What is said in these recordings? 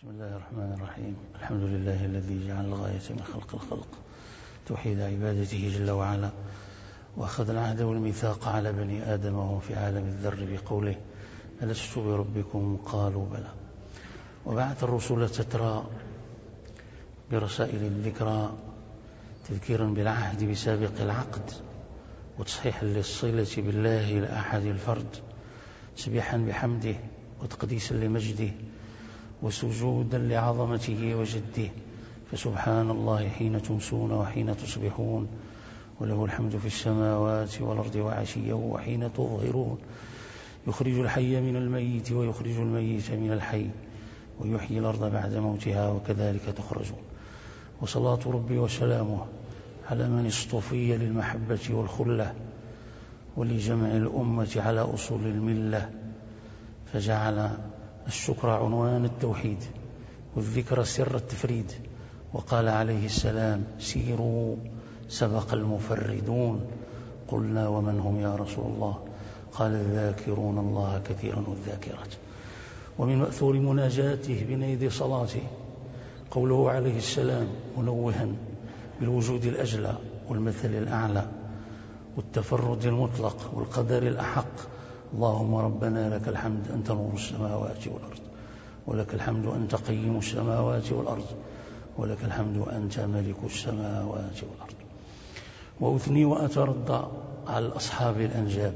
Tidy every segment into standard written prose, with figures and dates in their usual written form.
بسم الله الرحمن الرحيم. الحمد لله الذي جعل الغاية من خلق الخلق توحيد عبادته جل وعلا، وأخذ العهد والميثاق على بني آدم وهم في عالم الذر بقوله ألست بربكم قالوا بلى. وبعث الرسل تترى برسائل الذكرى تذكيرا بالعهد بسابق العقد، وتصحيحا للصلة بالله إلى أحد الفرد، تسبيحا بحمده وتقديسا لمجده وسجودا لعظمته وجده. فسبحان الله حين تمسون وحين تصبحون، وله الحمد في السماوات والأرض وعشيا وحين تظهرون. يخرج الحي من الميت ويخرج الميت من الحي ويحيي الأرض بعد موتها وكذلك تخرجون. وصلاة ربي وسلامه على من اصطفي للمحبة والخلة ولجمع الأمة على أصول الملة، فجعل الشكر عنوان التوحيد والذكر سر التفريد. وقال عليه السلام سيروا سبق المفردون. قلنا ومن هم يا رسول الله؟ قال الذاكرون الله كثيرا والذاكرات. ومن مأثور مناجاته بنيد صلاته قوله عليه السلام منوها بالوجود الأجلى والمثل الأعلى والتفرد المطلق والقدر الأحق: اللهم ربنا لك الحمد أنت نور السماوات والأرض، ولك الحمد أنت قيم السماوات والأرض، ولك الحمد أنت ملك السماوات والأرض. وأثني وأترضى على أصحاب الأنجاب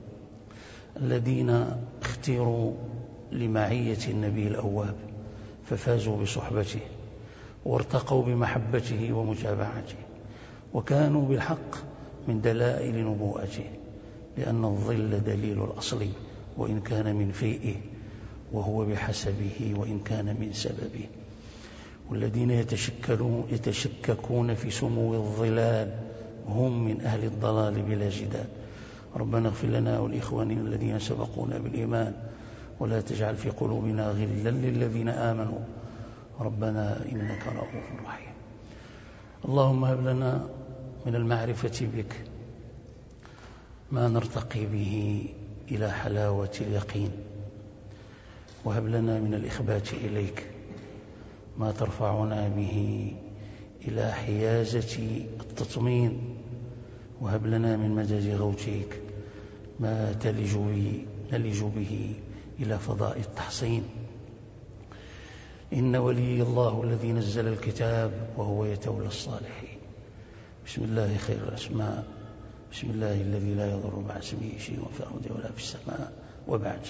الذين اختيروا لمعية النبي الأواب ففازوا بصحبته وارتقوا بمحبته ومتابعته، وكانوا بالحق من دلائل نبوءته، لأن الظل دليل الأصل وإن كان من فيئه، وهو بحسبه وإن كان من سببه. والذين يتشككون في سمو الظلال هم من أهل الضلال بلا جدال. ربنا اغفر لنا ولإخواننا الذين سبقونا بالإيمان، ولا تجعل في قلوبنا غلا للذين آمنوا ربنا إنك رؤوف رحيم. اللهم هب لنا من المعرفة بك ما نرتقي به إلى حلاوة اليقين، وهب لنا من الإخبات إليك ما ترفعنا به إلى حيازة التطمين، وهب لنا من مدد غوثك ما نلج به إلى فضاء التحصين. إن ولي الله الذي نزل الكتاب وهو يتولى الصالحين. بسم الله خير الأسماء، بسم الله الذي لا يضر مع اسمه شيء في الأرض ولا في السماء. وبعد،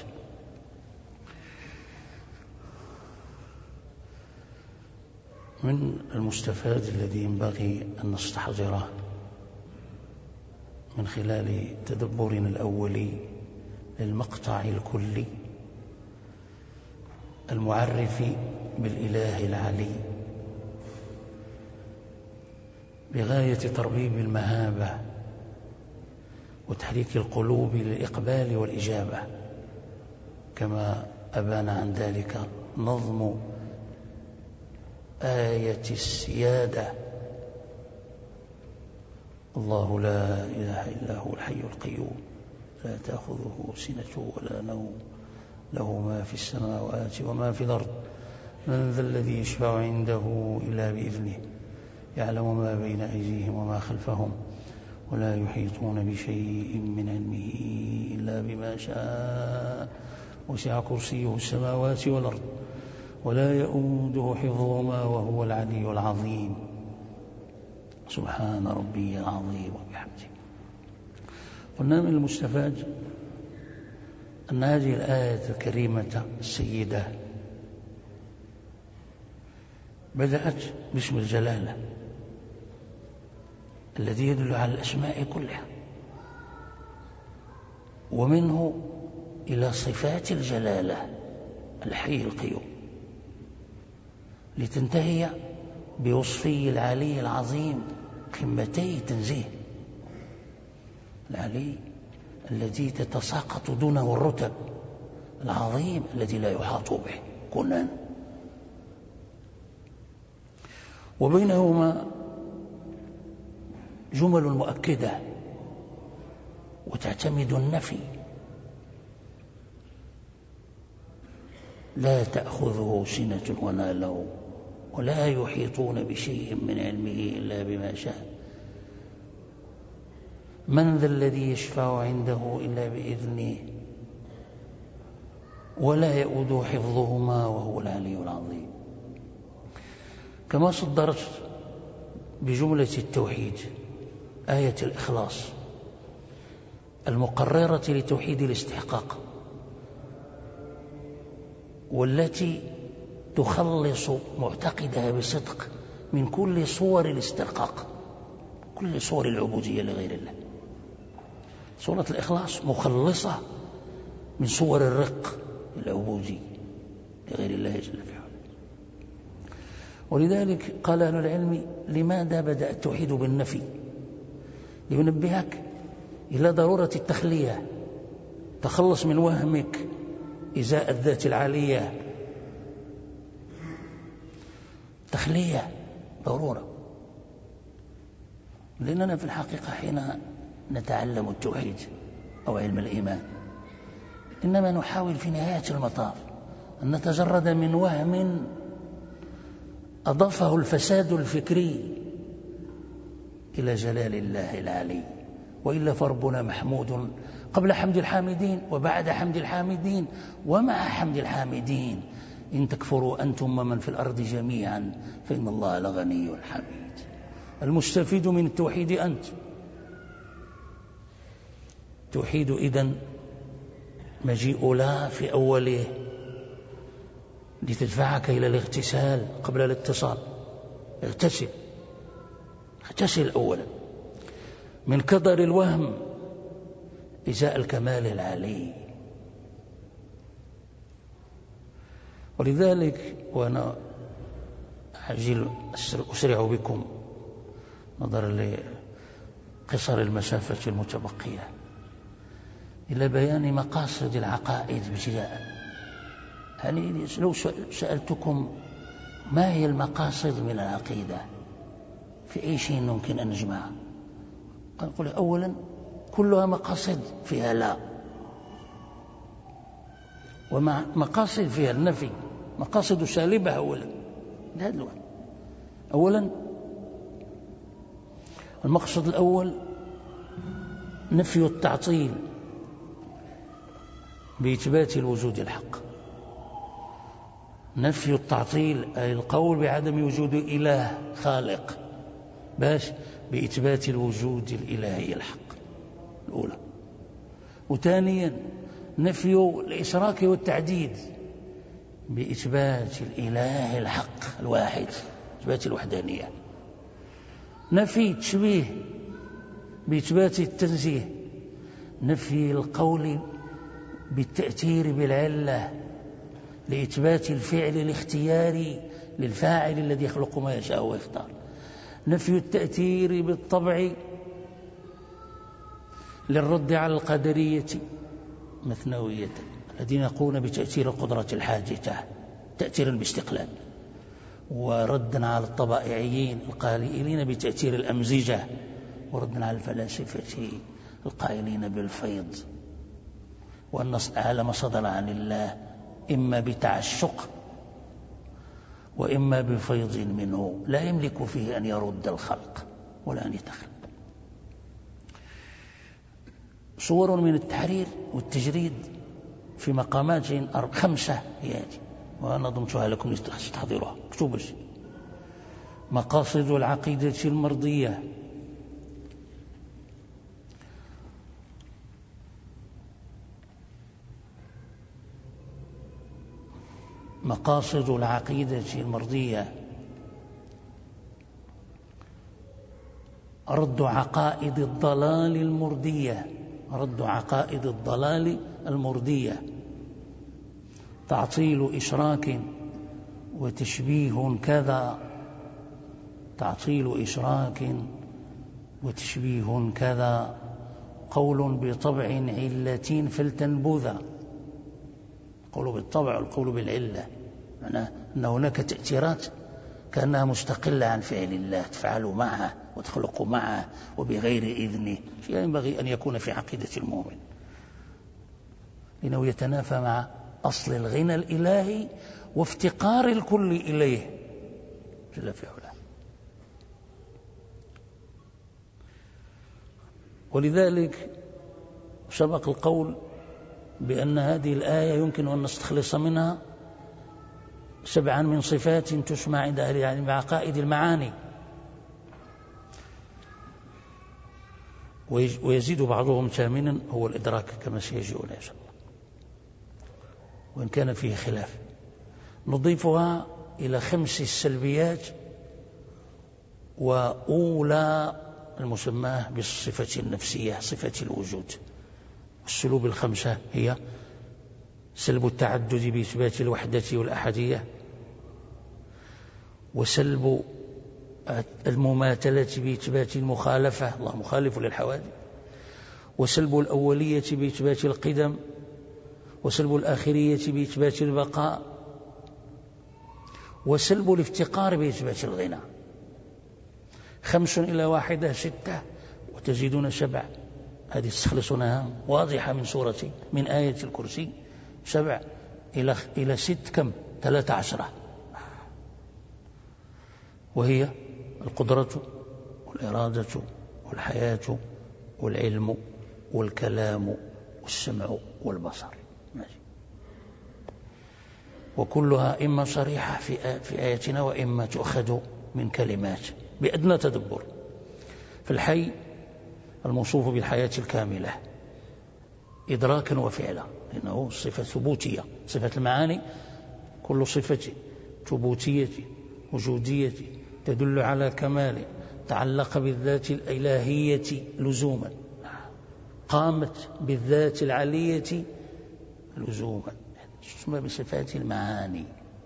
من المستفاد الذي ينبغي أن نستحضره من خلال تدبرنا الأولي للمقطع الكلي المعرف بالإله العلي بغاية تربيب المهابة وتحريك القلوب للإقبال والإجابة، كما أبان عن ذلك نظم آية السيادة: الله لا إله إلا هو الحي القيوم لا تأخذه سنة ولا نوم له ما في السماوات وما في الأرض من ذا الذي يشفع عنده إلا بإذنه يعلم ما بين أيديهم وما خلفهم ولا يحيطون بشيء من علمه إلا بما شاء وسع كرسيه السماوات والأرض ولا يؤوده حفظهما وهو العلي العظيم. سبحان ربي العظيم وبحمده. قلنا من المستفاد أن هذه الآية الكريمة السيدة بدأت باسم الجلالة الذي يدل على الأسماء كلها، ومنه إلى صفات الجلالة الحي القيوم، لتنتهي بوصفه العلي العظيم قمتي تنزيه، العلي الذي تتساقط دونه الرتب، العظيم الذي لا يحاط به كنان. وبينهما جمل مؤكدة وتعتمد النفي لا تأخذه سنة ولا نوم ولا يحيطون بشيء من علمه إلا بما شاء. من ذا الذي يشفع عنده إلا بإذنه ولا يؤوده حفظهما وهو العلي العظيم. كما صدرت بجملة التوحيد آية الإخلاص المقررة لتوحيد الاستحقاق، والتي تخلص معتقدها بصدق من كل صور الاسترقاق، كل صور العبودية لغير الله. سورة الإخلاص مخلصة من صور الرق العبودي لغير الله جل في علاه. ولذلك قال أهل العلم: لماذا بدأ التوحيد بالنفي؟ لينبهك إلى ضرورة التخلية، تخلص من وهمك إزاء الذات العالية. تخلية ضرورة، لأننا في الحقيقة حين نتعلم التوحيد أو علم الإيمان إنما نحاول في نهاية المطاف أن نتجرد من وهم أضافه الفساد الفكري إلى جلال الله العلي. وإلا فربنا محمود قبل حمد الحامدين وبعد حمد الحامدين ومع حمد الحامدين. إن تكفروا أنتم ومن في الأرض جميعا فإن الله لغني حميد. المستفيد من التوحيد أنت. توحيد إذن مجيء لا في أوله لتدفعك إلى الاغتسال قبل الاتصال. اغتسل أولا من كدر الوهم إزاء الكمال العلي. ولذلك وأنا أسرع بكم نظرا لقصر المسافة المتبقية إلى بيان مقاصد العقائد ابتداء. يعني لو سألتكم ما هي المقاصد من العقيدة في أي شيء ممكن أن نجمعها؟ قال أولا كلها مقاصد فيها لا، ومع مقاصد فيها النفي، مقاصد سالبة. أولا المقصد الأول نفي التعطيل بإثبات الوجود الحق. نفي التعطيل أي القول بعدم وجود إله خالق باش بإثبات الوجود الإلهي الحق الأولى. وثانيا نفي الإشراك والتعديد بإثبات الإله الحق الواحد، إثبات الوحدانية. نفي التشبيه بإثبات التنزيه. نفي القول بالتأثير بالعلة لإثبات الفعل الاختياري للفاعل الذي يخلق ما يشاء ويختار. نفي التأثير بالطبع للرد على القدرية مثنوية الذين يقولون بتأثير القدرة الحادثة تأثيرا باستقلال، وردا على الطبائعيين القائلين بتأثير الأمزجة، وردا على الفلاسفة القائلين بالفيض، وأن العالم صدر عن الله إما بتعشق وإما بفيض منه لا يملك فيه أن يرد الخلق ولا أن يتخلق. صور من التحرير والتجريد في مقامات 5 هي وأنا ضمتها لكم لتحضروها. اكتبوا مقاصد العقيدة المرضية. مقاصد العقيدة المرضية: رد عقائد الضلال المردية، رد عقائد الضلال المردية، تعطيل إشراك وتشبيه كذا، تعطيل إشراك وتشبيه كذا، قول بطبع علة فلتنبذا. القول بالطبع والقول بالعلة معناه أن هناك تأثيرات كأنها مستقلة عن فعل الله، تفعل معه وتخلق معه وبغير إذنه. شيء ينبغي أن يكون في عقيدة المؤمن، لأنه يتنافى مع أصل الغنى الإلهي وافتقار الكل إليه جل في علاه. ولذلك سبق القول بأن هذه الآية يمكن أن نستخلص منها 7 من صفات تسمى عند أهل العلم بعقائد المعاني، ويزيد بعضهم 8 هو الإدراك كما سيجيءنا إن شاء الله، وإن كان فيه خلاف. نضيفها إلى 5 السلبيات، وأولى المسماه بالصفة النفسية صفة الوجود. السلوب ال5 هي سلب التعدد بإثبات الوحدة والأحدية، وسلب المماثلة بإثبات المخالفة، الله مخالف للحوادث، وسلب الأولية بإثبات القدم، وسلب الآخرية بإثبات البقاء، وسلب الافتقار بإثبات الغنى. 5 إلى 1 6 وتزيدون 7. هذه تستخلصونها واضحة من آية الكرسي. 7 إلى 6 كم؟ 13، وهي القدرة والإرادة والحياة والعلم والكلام والسمع والبصر، وكلها إما صريحة في آياتنا وإما تؤخذ من كلمات بأدنى تدبر. فالحي الموصوف بالحياة الكاملة إدراكا وفعلا، لأنه صفة ثبوتية. صفة المعاني كل صفة ثبوتية وجودية تدل على كمال تعلق بالذات الإلهية لزوما، قامت بالذات العلية لزوما، تسمى بصفات المعاني.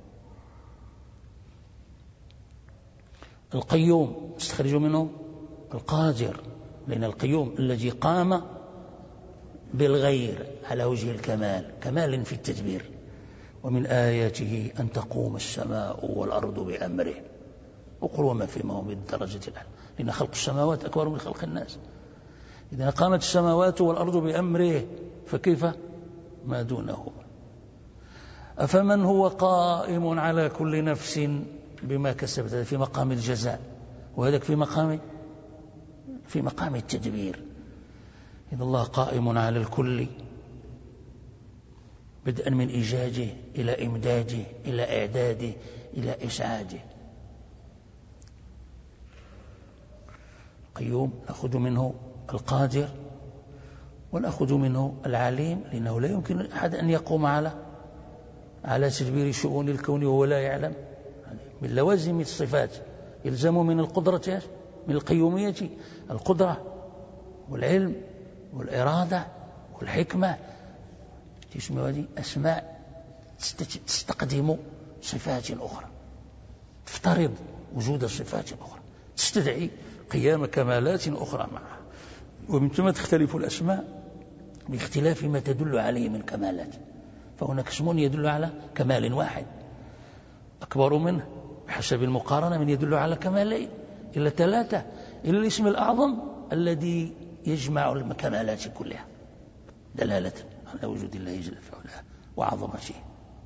القيوم استخرج منه القادر، لأن القيوم الذي قام بالغير على وجه الكمال، كمال في التدبير. ومن آياته أن تقوم السماء والأرض بأمره، وقل وما فيما هم بالدرجة الأعلى، لأن خلق السماوات أكبر من خلق الناس. إذا قامت السماوات والأرض بأمره فكيف ما دونه؟ أفمن هو قائم على كل نفس بما كسبت، هذا في مقام الجزاء، وهذاك في مقام التدبير. إذا الله قائم على الكل بدءا من إيجاده إلى إمداده إلى إعداده إلى إسعاده. القيوم نأخذ منه القادر ونأخذ منه العليم، لأنه لا يمكن أحد أن يقوم على تدبير شؤون الكون وهو لا يعلم. من لوازم الصفات يلزم من القدرة، من القيومية، القدرة والعلم والإرادة والحكمة. تسمى هذه أسماء تستقدم صفات أخرى، تفترض وجود صفات أخرى، تستدعي قيام كمالات أخرى معها. ومن ثم تختلف الأسماء باختلاف ما تدل عليه من كمالات. فهناك اسم يدل على كمال واحد أكبر منه بحسب المقارنة من يدل على كمالين إلا 3، إلا الاسم الأعظم الذي يجمع الكمالات كلها دلالة على وجود الله جل وعلا وعظمته.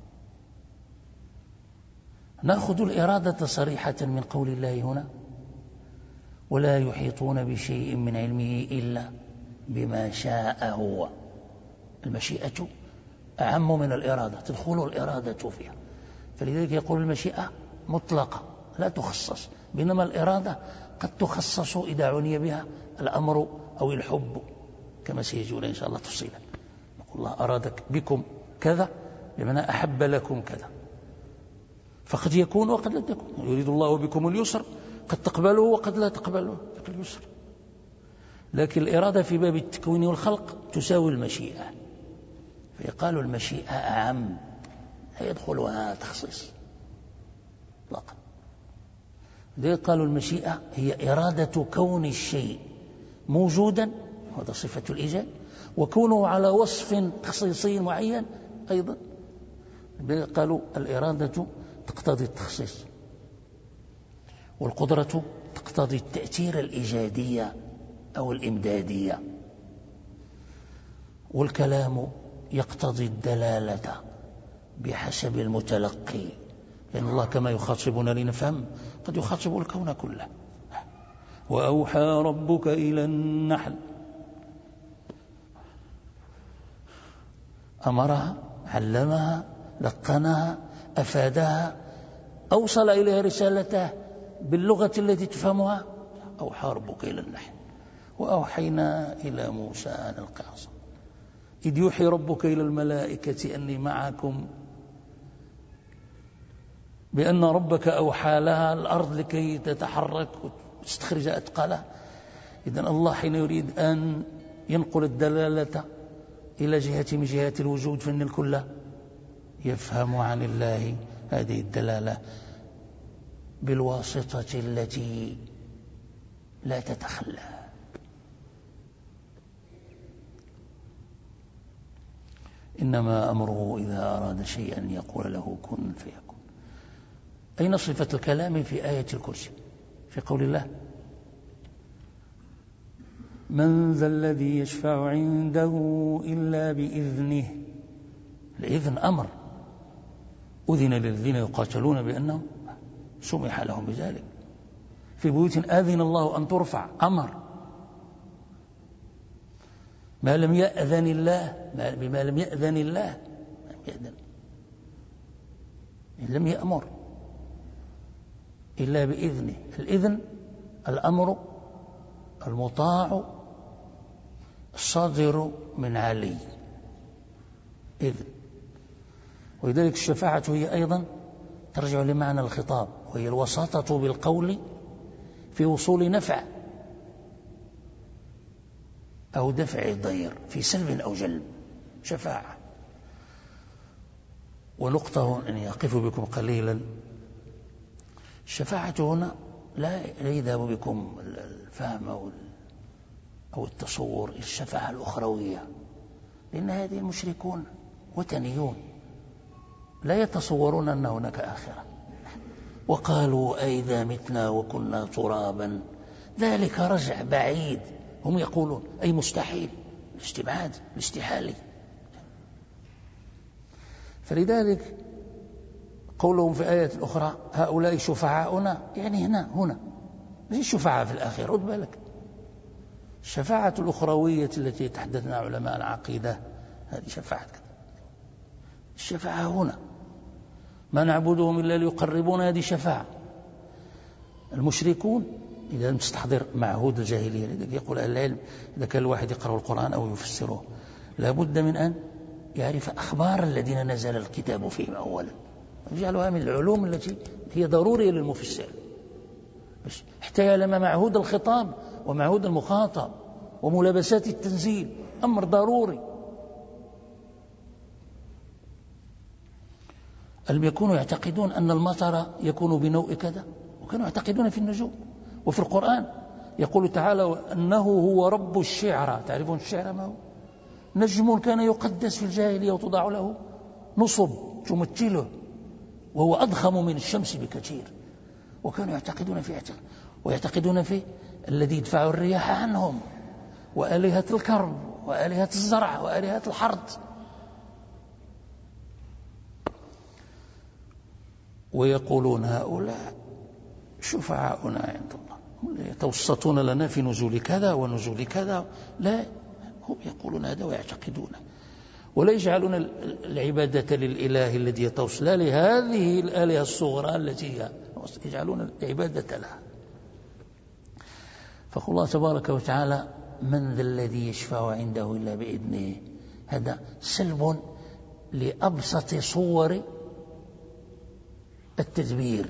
نأخذ الإرادة صريحة من قول الله هنا: ولا يحيطون بشيء من علمه إلا بما شاء هو. المشيئة أعم من الإرادة، تدخل الإرادة فيها، فلذلك يقول المشيئة مطلقة لا تخصص، بينما الإرادة قد تخصص إذا عني بها الأمر أو الحب، كما سيجون إن شاء الله تفصيلا. نقول الله أراد بكم كذا بمعنى أحب لكم كذا، فقد يكون وقد لا تكون. يريد الله بكم اليسر، قد تقبلوا وقد لا تقبلوا اليسر. لكن الإرادة في باب التكوين والخلق تساوي المشيئة، فيقال المشيئة أعم، لا يدخلها تخصيص مطلقا. لذلك قالوا المشيئة هي إرادة كون الشيء موجودا، هذا صفة الإيجاد، وكونه على وصف تخصيصي معين أيضا. قالوا الإرادة تقتضي التخصيص، والقدرة تقتضي التأثير الإيجادية أو الإمدادية، والكلام يقتضي الدلالة بحسب المتلقي، لأن الله كما يخاطبنا لنفهم قد يخاطب الكون كله. وأوحى ربك إلى النحل، أمرها، علمها، لقنها، أفادها، أوصل إليها رسالته باللغة التي تفهمها. أوحى ربك إلى النحل وأوحينا إلى موسى أن ألق عصاك إذ يوحي ربك إلى الملائكة أني معكم، بأن ربك أوحى لها الأرض لكي تتحرك وتستخرج أثقالها. إذن الله حين يريد أن ينقل الدلالة إلى جهة من جهات الوجود فإن الكل يفهم عن الله هذه الدلالة بالواسطة التي لا تتخلى. إنما أمره إذا أراد شيئا يقول له كن فيكون. أين صفة الكلام؟ في آية الكرسي، في قول الله من ذا الذي يشفع عنده إلا بإذنه. الإذن أمر، أذن للذين يقاتلون بأنهم سمح لهم بذلك. في بيوت آذن الله أن ترفع، أمر. ما لم يأذن الله، بما لم يأذن الله لم يأمر إلا بإذنه. الإذن الأمر المطاع الصادر من علي، إذن. ولذلك الشفاعة هي أيضا ترجع لمعنى الخطاب، وهي الوساطة بالقول في وصول نفع أو دفع ضير، في سلب أو جلب، شفاعة. ونقطة أن يقف بكم قليلا، الشفاعة هنا لا يذهب بكم الفهم أو التصور، الشفاعة الأخروية، لأن هذه المشركون وثنيون لا يتصورون أن هناك آخرة. وقالوا أئذا متنا وكنا ترابا ذلك رجع بعيد. هم يقولون أي مستحيل، الاستبعاد الاستحالي. فلذلك قولهم في آية أخرى هؤلاء شفعاؤنا، يعني هنا ليس الشفاعة في الآخرة. رد بالك، الشفاعة الأخروية التي تحدثنا علماء العقيدة هذه شفاعة. الشفاعة هنا ما نعبدهم إلا ليقربونا، هذه شفاعة. المشركون إذا لم تستحضر معهود الجاهلية، لذلك يقول أهل العلم إذا كان الواحد يقرأ القرآن أو يفسره لابد من أن يعرف أخبار الذين نزل الكتاب فيهم أولا، يجعلها من العلوم التي هي ضرورية للمفسر، حتى يعلم معهود الخطاب ومعهود المخاطب وملابسات التنزيل، أمر ضروري. ألم يكونوا يعتقدون أن المطر يكون بنوء كذا، وكانوا يعتقدون في النجوم. وفي القرآن يقول تعالى أنه هو رب الشعرى. تعرفون الشعر ما هو؟ نجم كان يقدس في الجاهلية وتضع له نصب تمثله، وهو أضخم من الشمس بكثير. وكانوا يعتقدون فيه، ويعتقدون فيه الذي يدفع الرياح عنهم، وآلهة الكرم، وآلهة الزرع، وآلهة الحرث. ويقولون هؤلاء شفعاؤنا عند الله، يتوسطون لنا في نزول كذا ونزول كذا. لا، هم يقولون هذا ويعتقدون، ولا يجعلون العبادة للإله الذي يتوسل، لا لهذه الآلهة الصغرى التي يجعلون العبادة لها. فقال الله تبارك وتعالى من ذا الذي يشفع عنده إلا بإذنه، هذا سلب لأبسط صور التدبير،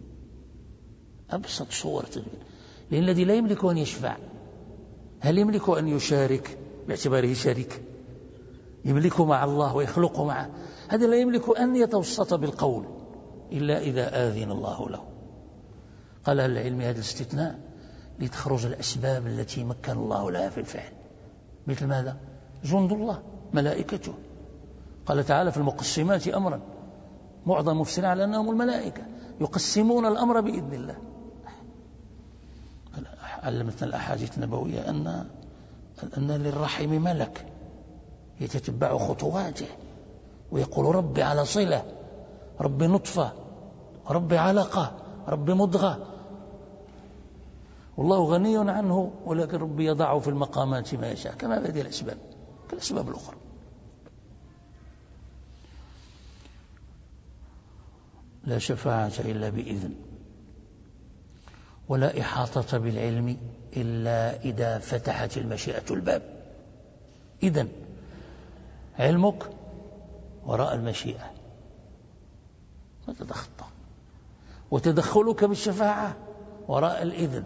أبسط صور التدبير. لأن الذي لا يملك أن يشفع هل يملك أن يشارك باعتباره شريك؟ يملك مع الله ويخلق معه. هذا لا يملك أن يتوسط بالقول إلا إذا آذن الله له. قال أهل العلم هذا الاستثناء لتخرج الأسباب التي مكن الله لها في الفعل، مثل ماذا؟ جند الله، ملائكته. قال تعالى في المقسمات أمرا، معظم مفسرين على أنهم الملائكة يقسمون الأمر بإذن الله. علمتنا الأحاديث النبوية أن للرحم ملك يتتبع خطواته ويقول ربي على صلة، ربي نطفة، ربي علقة، ربي مضغة، والله غني عنه، ولكن ربي يضعه في المقامات ما يشاء كما بهذه الأسباب كالأسباب الأخرى. لا شفاعة إلا بإذن، ولا إحاطة بالعلم إلا إذا فتحت المشيئة الباب. إذن علمك وراء المشيئة ما تتخطى، وتدخلك بالشفاعة وراء الإذن.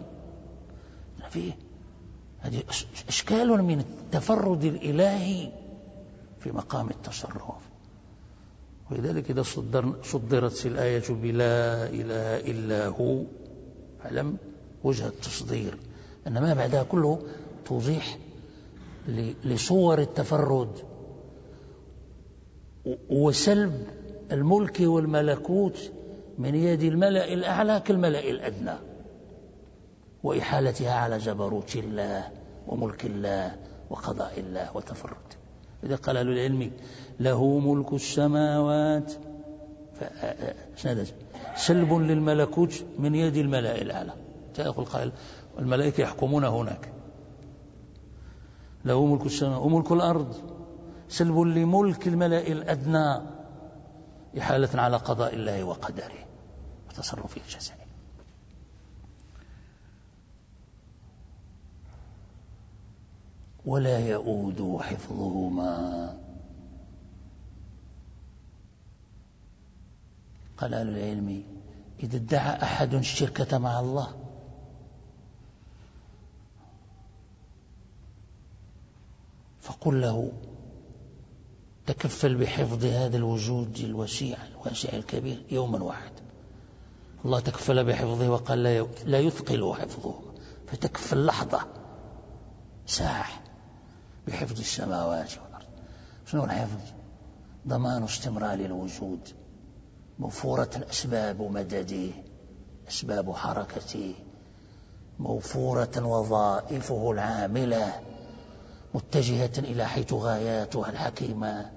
هذه أشكال من التفرد الإلهي في مقام التصرف. ولذلك إذا صدرت الآية بلا إله إلا هو فلم وجه التصدير أن ما بعدها كله توضيح لصور التفرد وسلب الملك والملكوت من يد الملأ الأعلى كالملأ الأدنى، وإحالتها على جبروت الله وملك الله وقضاء الله وتفرد. إذا قال أهل العلم له ملك السماوات سلب للملكوت من يد الملأ الأعلى، يقول قائل الملائكة يحكمون هناك، له ملك السماوات وملك الأرض سلب لملك الملأ الأدنى إحالة على قضاء الله وقدره وتصرفه الجزائي. ولا يؤود حفظهما. قال أهل العلم إذا ادعى أحد الشركة مع الله فقل له تكفل بحفظ هذا الوجود الواسع الكبير يوما واحد. الله تكفل بحفظه وقال لا يثقل حفظه، فتكفل لحظة ساعة بحفظ السماوات والأرض. شنو الحفظ؟ ضمان استمرار الوجود، موفورة الأسباب ومدده، أسباب حركته موفورة، وظائفه العاملة متجهة إلى حيث غاياتها الحكيمة.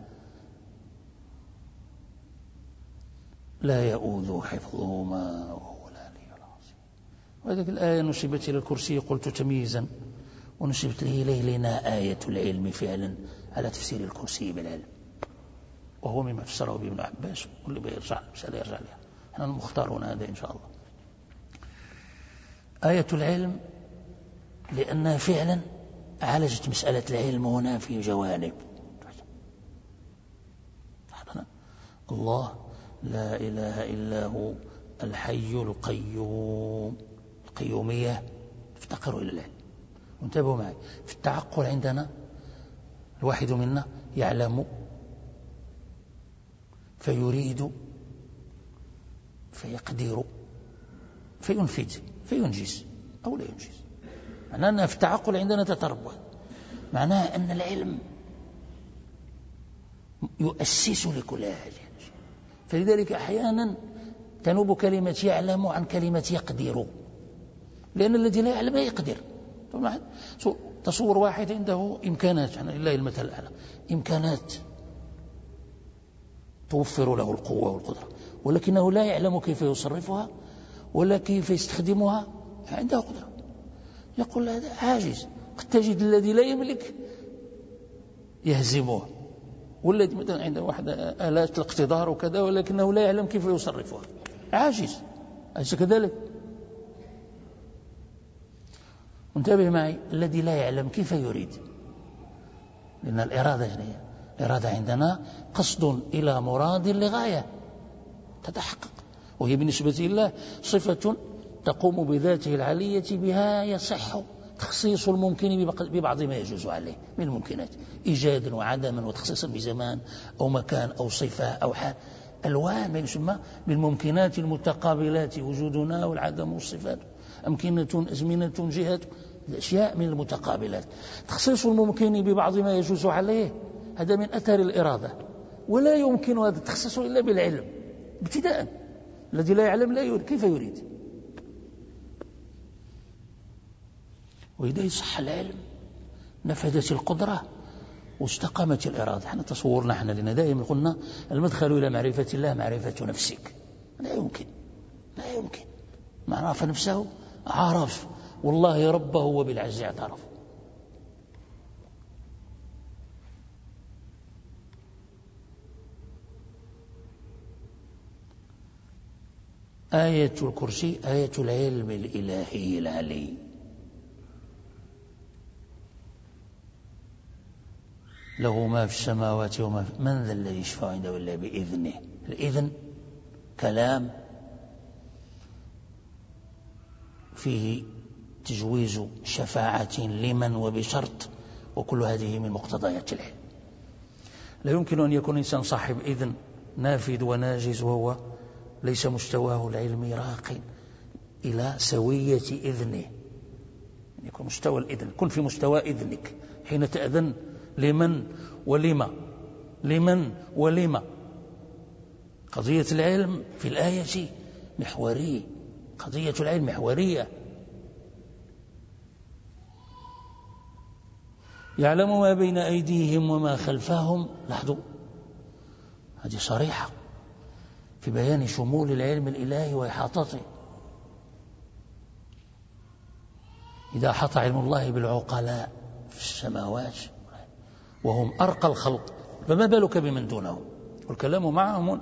لا يؤود حفظهما وهو العلي العظيم. وهذه الآية نسبت إلى الكرسي قلت تمييزا، ونسبت إليه لنا آية العلم فعلا على تفسير الكرسي بالعلم، وهو مما فسره ابن عباس، واللي بيرجع يرجع لها، احنا المختارون هذا إن شاء الله. آية العلم لأنها فعلا عالجت مسألة العلم هنا في جوانب. الله لا إله إلا هو الحي القيوم، القيومية افتقروا إلى العلم. وانتبهوا معي في التعقل عندنا الواحد منا يعلم فيريد فيقدر فينفذ فينجز أو لا ينجز. معناه أن في التعقل عندنا تتربع، معناه أن العلم يؤسس لكل هذه. فلذلك أحيانا تنوب كلمة يعلم عن كلمة يقدر، لأن الذي لا يعلم لا يقدر. تصور واحد عنده إمكانات، يعني لله المثل الأعلى، إمكانات توفر له القوة والقدرة، ولكنه لا يعلم كيف يصرفها ولا كيف يستخدمها. عنده قدرة، يقول هذا عاجز. قد تجد الذي لا يملك يهزمه، والذي مثلا عنده واحد آلات الاقتدار وكذا ولكنه لا يعلم كيف يصرفها، عاجز. أليس كذلك؟ انتبه معي، الذي لا يعلم كيف يريد، لأن الإرادة عندنا قصد إلى مراد لغاية تتحقق، وهي بالنسبة لله صفة تقوم بذاته العلية، بها يصح تخصيص الممكن ببعض ما يجوز عليه من الممكنات، إيجادا وعدما وتخصيصا بزمان أو مكان أو صفة أو حال، ألوان ما يسمى بالممكنات المتقابلات، وجودنا والعدم والصفات، أمكنة أزمنة جهات، الأشياء من المتقابلات. تخصيص الممكن ببعض ما يجوز عليه هذا من أثر الإرادة، ولا يمكن هذا التخصيص إلا بالعلم ابتداء. الذي لا يعلم لا يريد، كيف يريد؟ وإذا يصح العلم نفذت القدرة واستقامت الإرادة. احنا تصورنا احنا لنا دائما قلنا المدخل إلى معرفة الله معرفة نفسك. لا يمكن ما عرف نفسه عرف والله ربه وبالعز اعترف. آية الكرسي آية العلم الإلهي العلي، له ما في السماوات وما في من ذا الذي يشفع عنده إلا بإذنه. الإذن كلام فيه تجويز شفاعة لمن وبشرط، وكل هذه من مقتضيات العلم. لا يمكن أن يكون إنسان صاحب إذن نافذ وناجز وهو ليس مستواه العلمي راق إلى سوية إذنه. يكون مستوى الإذن، كن في مستوى إذنك حين تأذن لمن ولما، لمن ولما. قضية العلم في الآية محورية، قضية العلم محورية. يعلم ما بين أيديهم وما خلفهم. لاحظوا هذه صريحة في بيان شمول العلم الإلهي وإحاطته. إذا أحاط علم الله بالعقلاء في السماوات وهم أرقى الخلق، فما بالك بمن دونهم؟ والكلام معهم،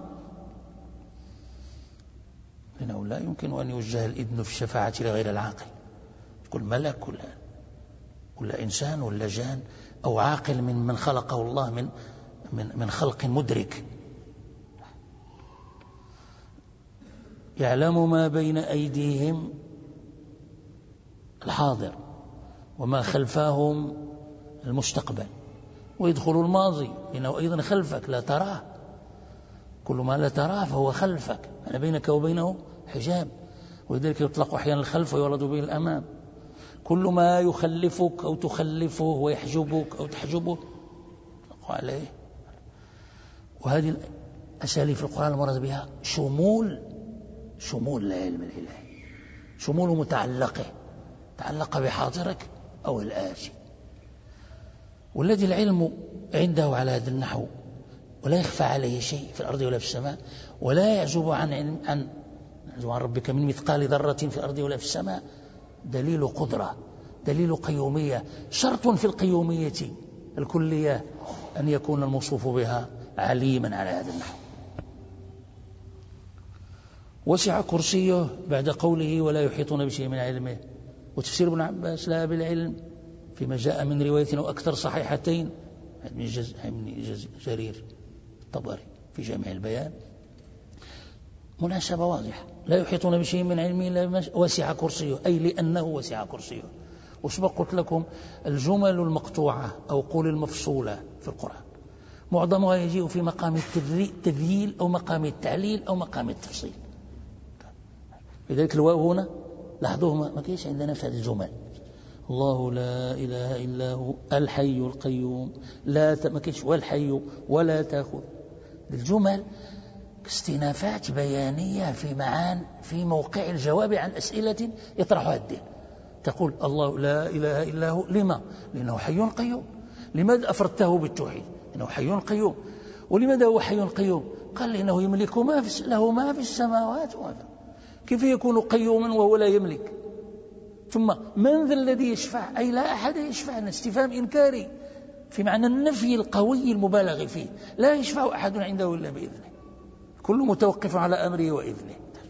لأنه لا يمكن أن يوجه الإذن في الشفاعة لغير العاقل، كل ملك ولا إنسان ولا جان أو عاقل من خلقه الله من خلق مدرك. يعلم ما بين أيديهم الحاضر وما خلفهم المستقبل، ويدخل الماضي لأنه أيضا خلفك لا تراه، كل ما لا تراه فهو خلفك، أنا بينك وبينه حجاب، ولذلك يطلق أحيانا الخلف ويراد به الأمام. كل ما يخلفك أو تخلفه ويحجبك أو تحجبه يطلق عليه. وهذه الأساليب في القرآن المراد بها شمول العلم الإلهي، شمول متعلقه تعلق بحاضرك أو الآتي. والذي العلم عنده على هذا النحو ولا يخفى عليه شيء في الأرض ولا في السماء، ولا يعزب عن ربك من مثقال ذرة في الأرض ولا في السماء، دليل قدرة، دليل قيومية. شرط في القيومية الكلية أن يكون الموصوف بها عليما على هذا النحو. وسع كرسيه بعد قوله ولا يحيطون بشيء من علمه. وتفسير ابن عباس لا بالعلم فيما جاء من رواية أو أكثر صحيحتين من جرير الطبري في جامع البيان، مناسبة واضحة. لا يحيطون بشيء من علمه إلا وسع كرسيه، أي لأنه وسع كرسيه. وسبق قلت لكم الجمل المقطوعة أو قول المفصولة في القرآن معظمها يجيء في مقام التذييل أو مقام التعليل أو مقام التفصيل. لذلك الواو هنا لاحظوه ما كيش عندنا في هذه الجمل. الله لا إله إلا هو الحي القيوم لا ما كيش والحي ولا تأخذ. الجمل استنافات بيانية في موقع الجواب عن أسئلة يطرحها الدين. تقول الله لا إله إلا هو، لما؟ لأنه حي قيوم. لماذا أفردته بالتوحيد؟ لأنه حي قيوم. ولماذا هو حي قيوم؟ قال لأنه يملك له ما في السماوات وما في. كيف يكون قيوما وهو لا يملك؟ ثم من ذا الذي يشفع؟ أي لا أحد يشفع، استفهام إنكاري في معنى النفي القوي المبالغ فيه. لا يشفع أحد عنده إلا بإذنه، كل متوقف على أمره وإذنه.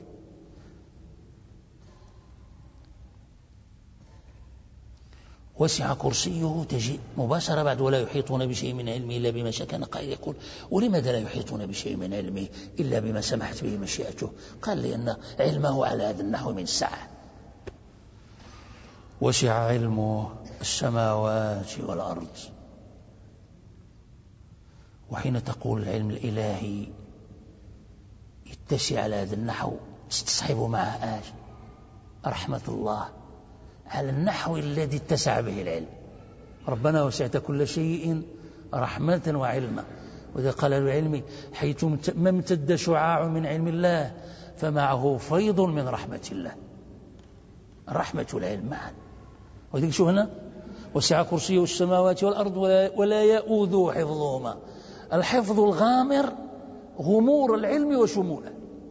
وسع كرسيه تجي مباشرة بعد ولا يحيطون بشيء من علمه إلا بما شاء. كان قائل يقول ولماذا لا يحيطون بشيء من علمه إلا بما سمحت به مشيئته؟ قال لأن علمه على هذا النحو من السعة. وسع علمه السماوات والأرض. وحين تقول العلم الإلهي يتسع على هذا النحو تستصحب معه رحمة الله على النحو الذي اتسع به العلم. ربنا وسعت كل شيء رحمة وعلما. وإذا قال العلم حيث ما امتد شعاع من علم الله فمعه فيض من رحمة الله. رحمة العلم معا. وذلك شو هنا وسع كرسيه السماوات والأرض ولا يؤوده حفظهما. الحفظ الغامر غمور العلم وشموله.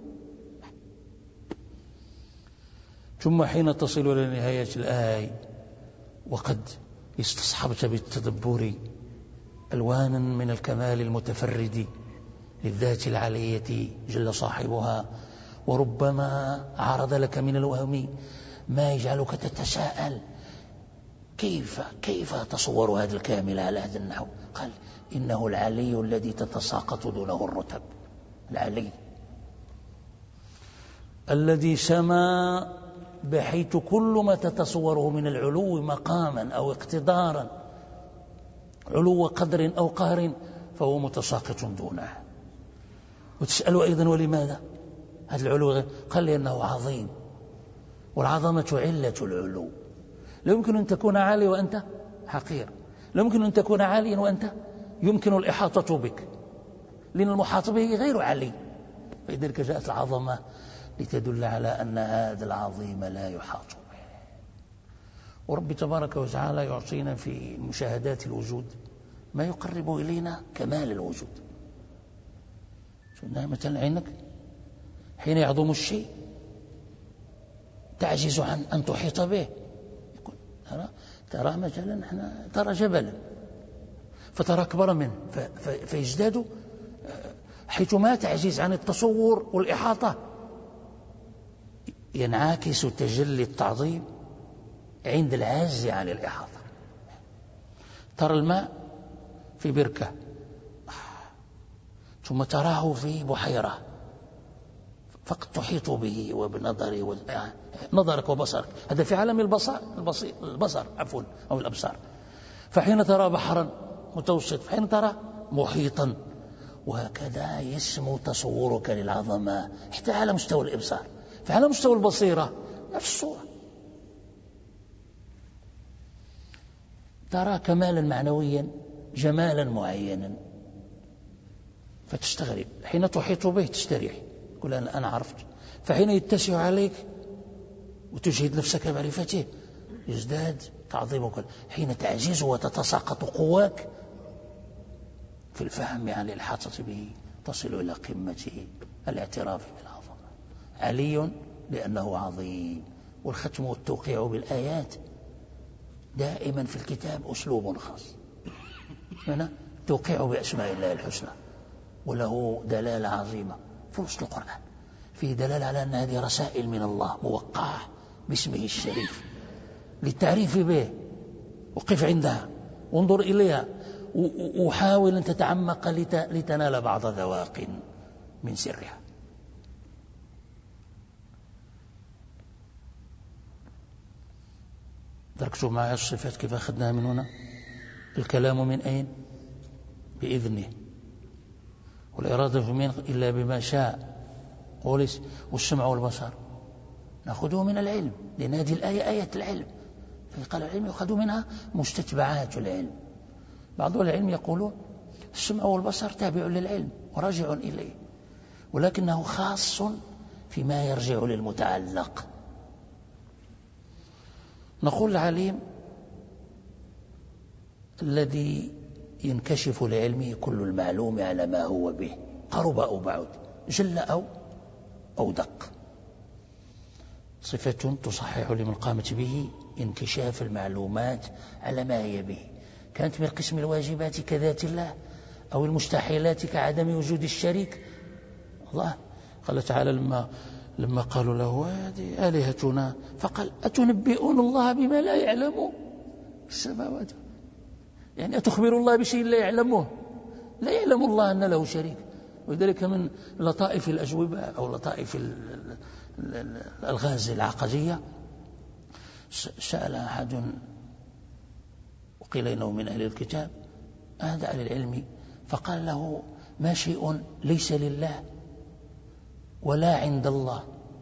ثم حين تصل إلى نهاية الآية وقد استصحبت بالتدبر ألوانا من الكمال المتفرد للذات العلية جل صاحبها، وربما عرض لك من الوهم ما يجعلك تتساءل كيف تصور هذا الكامل على هذا النحو. قال إنه العلي الذي تتساقط دونه الرتب، العلي الذي سما بحيث كل ما تتصوره من العلو مقاما أو اقتدارا، علو قدر أو قهر، فهو متساقط دونه. وتسأل أيضا ولماذا هذا العلو؟ قال لأنه عظيم، والعظمة علة العلو. لا يمكن أن تكون عالي وأنت حقير، لا يمكن أن تكون عاليا وأنت يمكن الإحاطة بك، لأن المحاط به غير عالي. فلذلك جاءت العظمة لتدل على أن هذا العظيم لا يحاط به. ورب تبارك وتعالى يعطينا في مشاهدات الوجود ما يقرب إلينا كمال الوجود. مثلا عينك حين يعظم الشيء تعجز عن أن تحيط به. ترى مثلا ترى جبلا فترى أكبر منه فيزداد حيثما تعجز عن التصور والإحاطة. ينعكس تجلي التعظيم عند العاجز عن الإحاطة. ترى الماء في بركة ثم تراه في بحيرة فقد تحيط به نظرك وبصرك. هذا في عالم البصر أو الأبصار. فحين ترى بحرا متوسط، فحين ترى محيطا، وهكذا يسمو تصورك للعظمة حتى على مستوى الإبصار. فعلى مستوى البصيرة نفس الصورة، ترى كمالا معنويا، جمالا معينا، فتستغرب. حين تحيط به تستريح، تقول أنا عرفت. فحين يتسع عليك وتجهد نفسك معرفته يزداد تعظيمك. حين تعجز وتتساقط قواك في الفهم عن الإحاطة به تصل إلى قمة الاعتراف بالعظمة. علي لأنه عظيم. والختم والتوقيع بالآيات دائما في الكتاب أسلوب خاص، هنا توقيع بأسماء الله الحسنى، وله دلالة عظيمة في وسط القرآن. فيه دلالة على أن هذه رسائل من الله موقعة باسمه الشريف للتعريف به. وقف عندها وانظر إليها وحاول أن تتعمق لتنال بعض ذواق من سرها. تركتوا معي الصفات كيف أخذناها من هنا. الكلام من أين؟ بإذنه. والإرادة من إلا بما شاء. والسمع والبصر نأخذه من العلم، لأن هذه الآية آية العلم. قال العلم يأخذ منها مستتبعات العلم. بعض العلم يقولون السمع والبصر تابع للعلم وراجع إليه، ولكنه خاص فيما يرجع للمتعلق. نقول العليم الذي ينكشف لعلمه كل المعلوم على ما هو به، قرب أو بعد، جل أو دق. صفة تصحح لمن قامت به انكشاف المعلومات على ما هي به، كانت من قسم الواجبات كذات الله، أو المستحيلات كعدم وجود الشريك. الله قال تعالى لما قالوا له هذه آلهتنا، فقال أتنبئون الله بما لا يعلمه في السماوات، يعني أتخبر الله بشيء لا يعلمه؟ لا يعلم الله أن له شريك. وذلك من لطائف الأجوبة أو لطائف الألغاز العقدية. سأل أحد وقيل إنه من أهل الكتاب هذا أهل العلم، فقال له ما شيء ليس لله ولا عند الله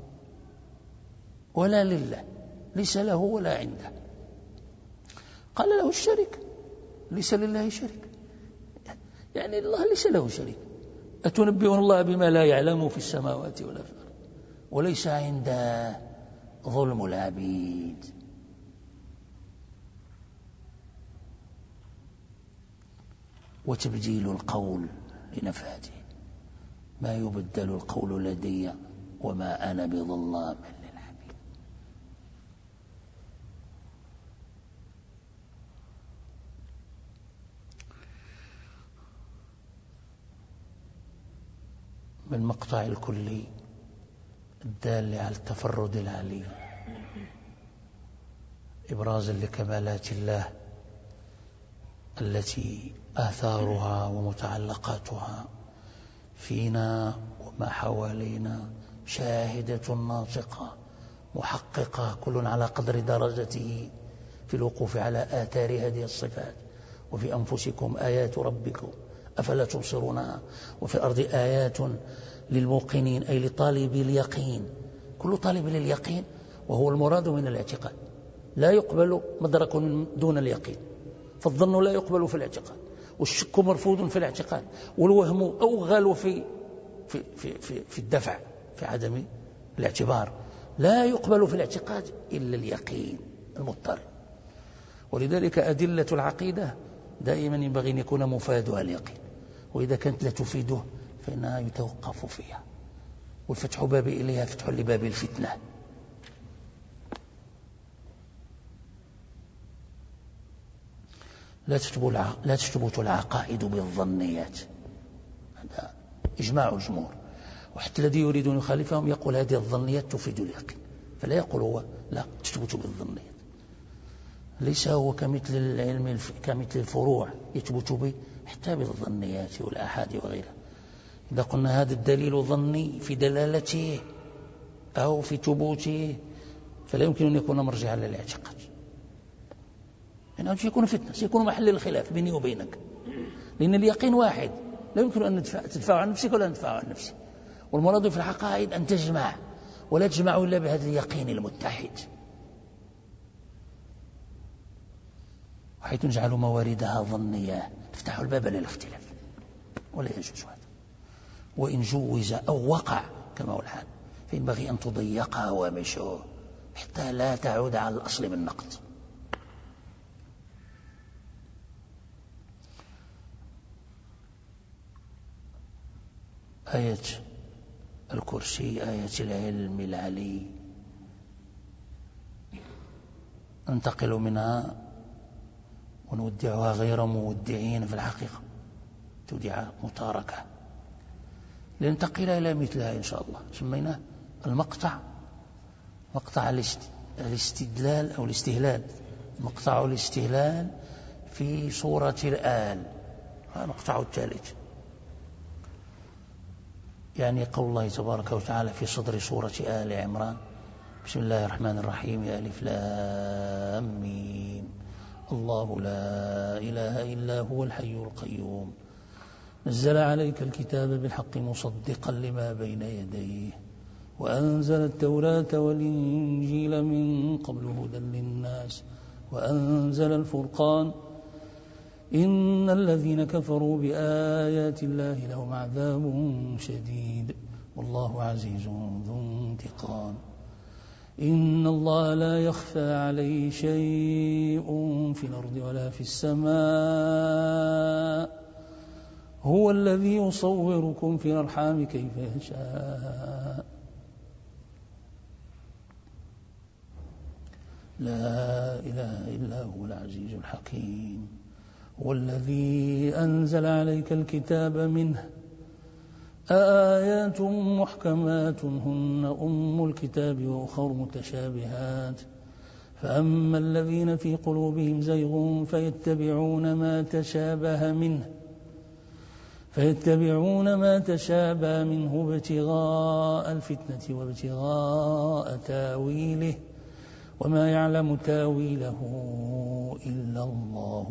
ولا لله، ليس له ولا عنده. قال له الشريك، ليس لله شريك، يعني الله ليس له شريك. أتنبئون الله بما لا يعلم في السماوات ولا في الأرض، وليس عنده ظلم العبيد. وتبديل القول لنفاته. ما يبدل القول لدي وما أنا بظلام للعبيد. بالمقطع الكلي الدال على التفرد العليم إبرازا لكمالات الله التي آثارها ومتعلقاتها فينا وما حوالينا شاهدة ناطقة محققة، كل على قدر درجته في الوقوف على آثار هذه الصفات. وفي أنفسكم آيات ربكم أفلا تبصرونها، وفي الأرض آيات للموقنين أي لطالب اليقين. كل طالب لليقين وهو المراد من الاعتقاد، لا يقبل مدرك من دون اليقين، فالظن لا يقبل في الاعتقاد، والشك مرفوض في الاعتقاد، والوهم أوغل في الدفع في عدم الاعتبار. لا يقبل في الاعتقاد إلا اليقين المضطرب. ولذلك أدلة العقيدة دائما ينبغي أن يكون مفادها اليقين، وإذا كانت لا تفيده فإنها يتوقف فيها، والفتح باب إليها فتح لباب الفتنة. لا تثبت العقائد بالظنيات، هذا إجماع الجمهور. وحتى الذي يريد أن يخالفهم يقول هذه الظنيات تفيد اليقين، فلا يقول هو لا تثبت بالظنيات. ليس هو كمثل العلم كمثل الفروع يثبت به حتى بالظنيات والآحاد وغيرها. إذا قلنا هذا الدليل ظني في دلالته أو في ثبوته فلا يمكن أن يكون مرجعا للاعتقاد، لأنه سيكون فتنة، سيكون محل الخلاف بيني وبينك، لأن اليقين واحد لا يمكن أن تدفع عن نفسك ولا ندفع عن نفسي. والمراد في العقائد أن تجمع، ولا تجمع إلا بهذا اليقين المتحد، وحيث نجعل مواردها ظنية تفتح الباب للاختلاف، ولا يجوز هذا. وإن جوز أو وقع كما هو الحال فينبغي أن تضيق هوامشه حتى لا تعود على الأصل بالنقد. آية الكرسي آية العلم العلي ننتقل منها ونودعها غير مودعين في الحقيقة، تودع متاركة، لننتقل إلى مثلها إن شاء الله. سميناه المقطع، مقطع الاستدلال أو الاستهلال، مقطع الاستهلال في سورة الآل، المقطع الثالث، يعني قول الله تبارك وتعالى في صدر سورة آل عمران: بسم الله الرحمن الرحيم، ألف لام ميم، الله لا إله إلا هو الحي القيوم، نزل عليك الكتاب بالحق مصدقا لما بين يديه، وأنزل التوراة والإنجيل من قبل هدى للناس، وأنزل الفرقان، إن الذين كفروا بآيات الله لهم عذاب شديد والله عزيز ذو انتقام. إن الله لا يخفى عليه شيء في الأرض ولا في السماء، هو الذي يصوركم في الأرحام كيف يشاء، لا إله إلا هو العزيز الحكيم. هو الذي أنزل عليك الكتاب منه آيات محكمات هن أم الكتاب وأخر متشابهات، فأما الذين في قلوبهم زيغ فيتبعون ما تشابه منه ابتغاء الفتنة وابتغاء تاويله، وما يعلم تاويله إلا الله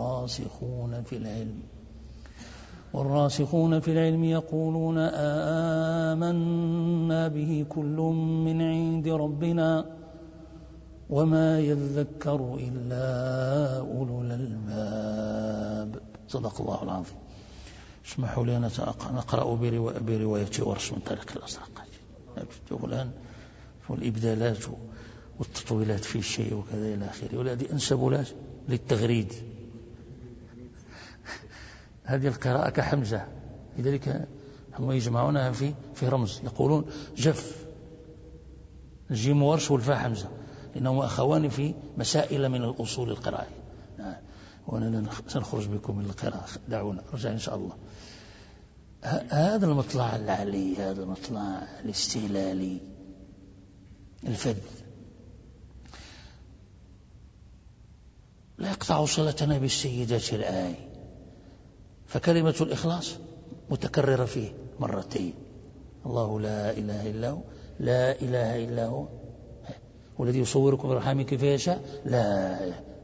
والراسخون في العلم يقولون آمنا به كل من عند ربنا وما يذكر إلا أولو الألباب. صدق الله العظيم. اسمحوا لي أن نقرأ برواية ورش من طريق الأزرق الآن، والإبدالات والتطويلات في الشيء وكذا إلى آخره، والذي أنسب له للتغريد هذه القراءة كحمزة، لذلك هم يجمعونها في رمز، يقولون جف الجيم ورش والفاء حمزة، إنهما أخوان في مسائل من الأصول القراءة. وأنا سنخرج بكم من القراءة، دعونا نرجع إن شاء الله. هذا المطلع العلي، هذا المطلع الاستهلالي الفذ لا يقطع صلتنا بالسيدات الآية. فكلمة الإخلاص متكررة فيه مرتين، الله لا إله إلا هو، لا إله إلا هو، والذي يصوركم برحمه كيف يشاء، لا.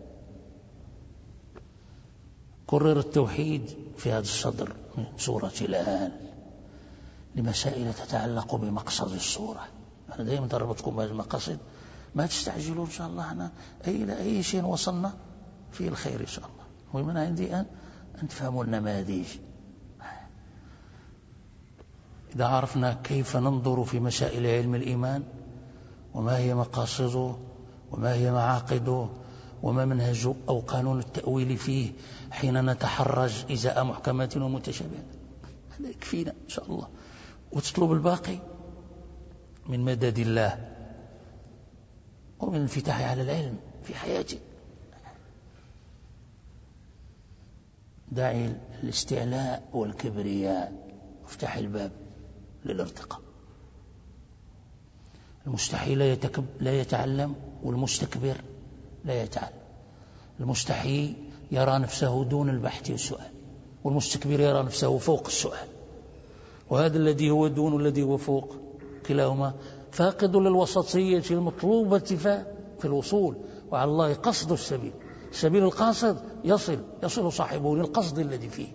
كرر التوحيد في هذا الصدر من سورة الآن لمسائل تتعلق بمقصد السورة. أنا دائما أربطكم بهذه المقاصد، ما تستعجلوا إن شاء الله. أنا إلى أي شيء وصلنا في الخير إن شاء الله. المهم أنا عندي أن تفهموا النماذج. إذا عرفنا كيف ننظر في مسائل علم الإيمان، وما هي مقاصده، وما هي معاقده، وما منهج أو قانون التأويل فيه حين نتحرج إزاء محكمات ومتشابهات، هذا يكفينا إن شاء الله. وتطلب الباقي من مدد الله ومن الانفتاح على العلم في حياتك. داعي الاستعلاء والكبرياء، افتح الباب للارتقاء. المستحي لا يتعلم، والمستكبر لا يتعلم. المستحي يرى نفسه دون البحث والسؤال، والمستكبر يرى نفسه فوق السؤال. وهذا الذي هو دون والذي هو فوق كلاهما فاقد للوسطية المطلوبة في الوصول، وعلى الله قصد السبيل. السبيل القاصد يصل صاحبه للقصد الذي فيه.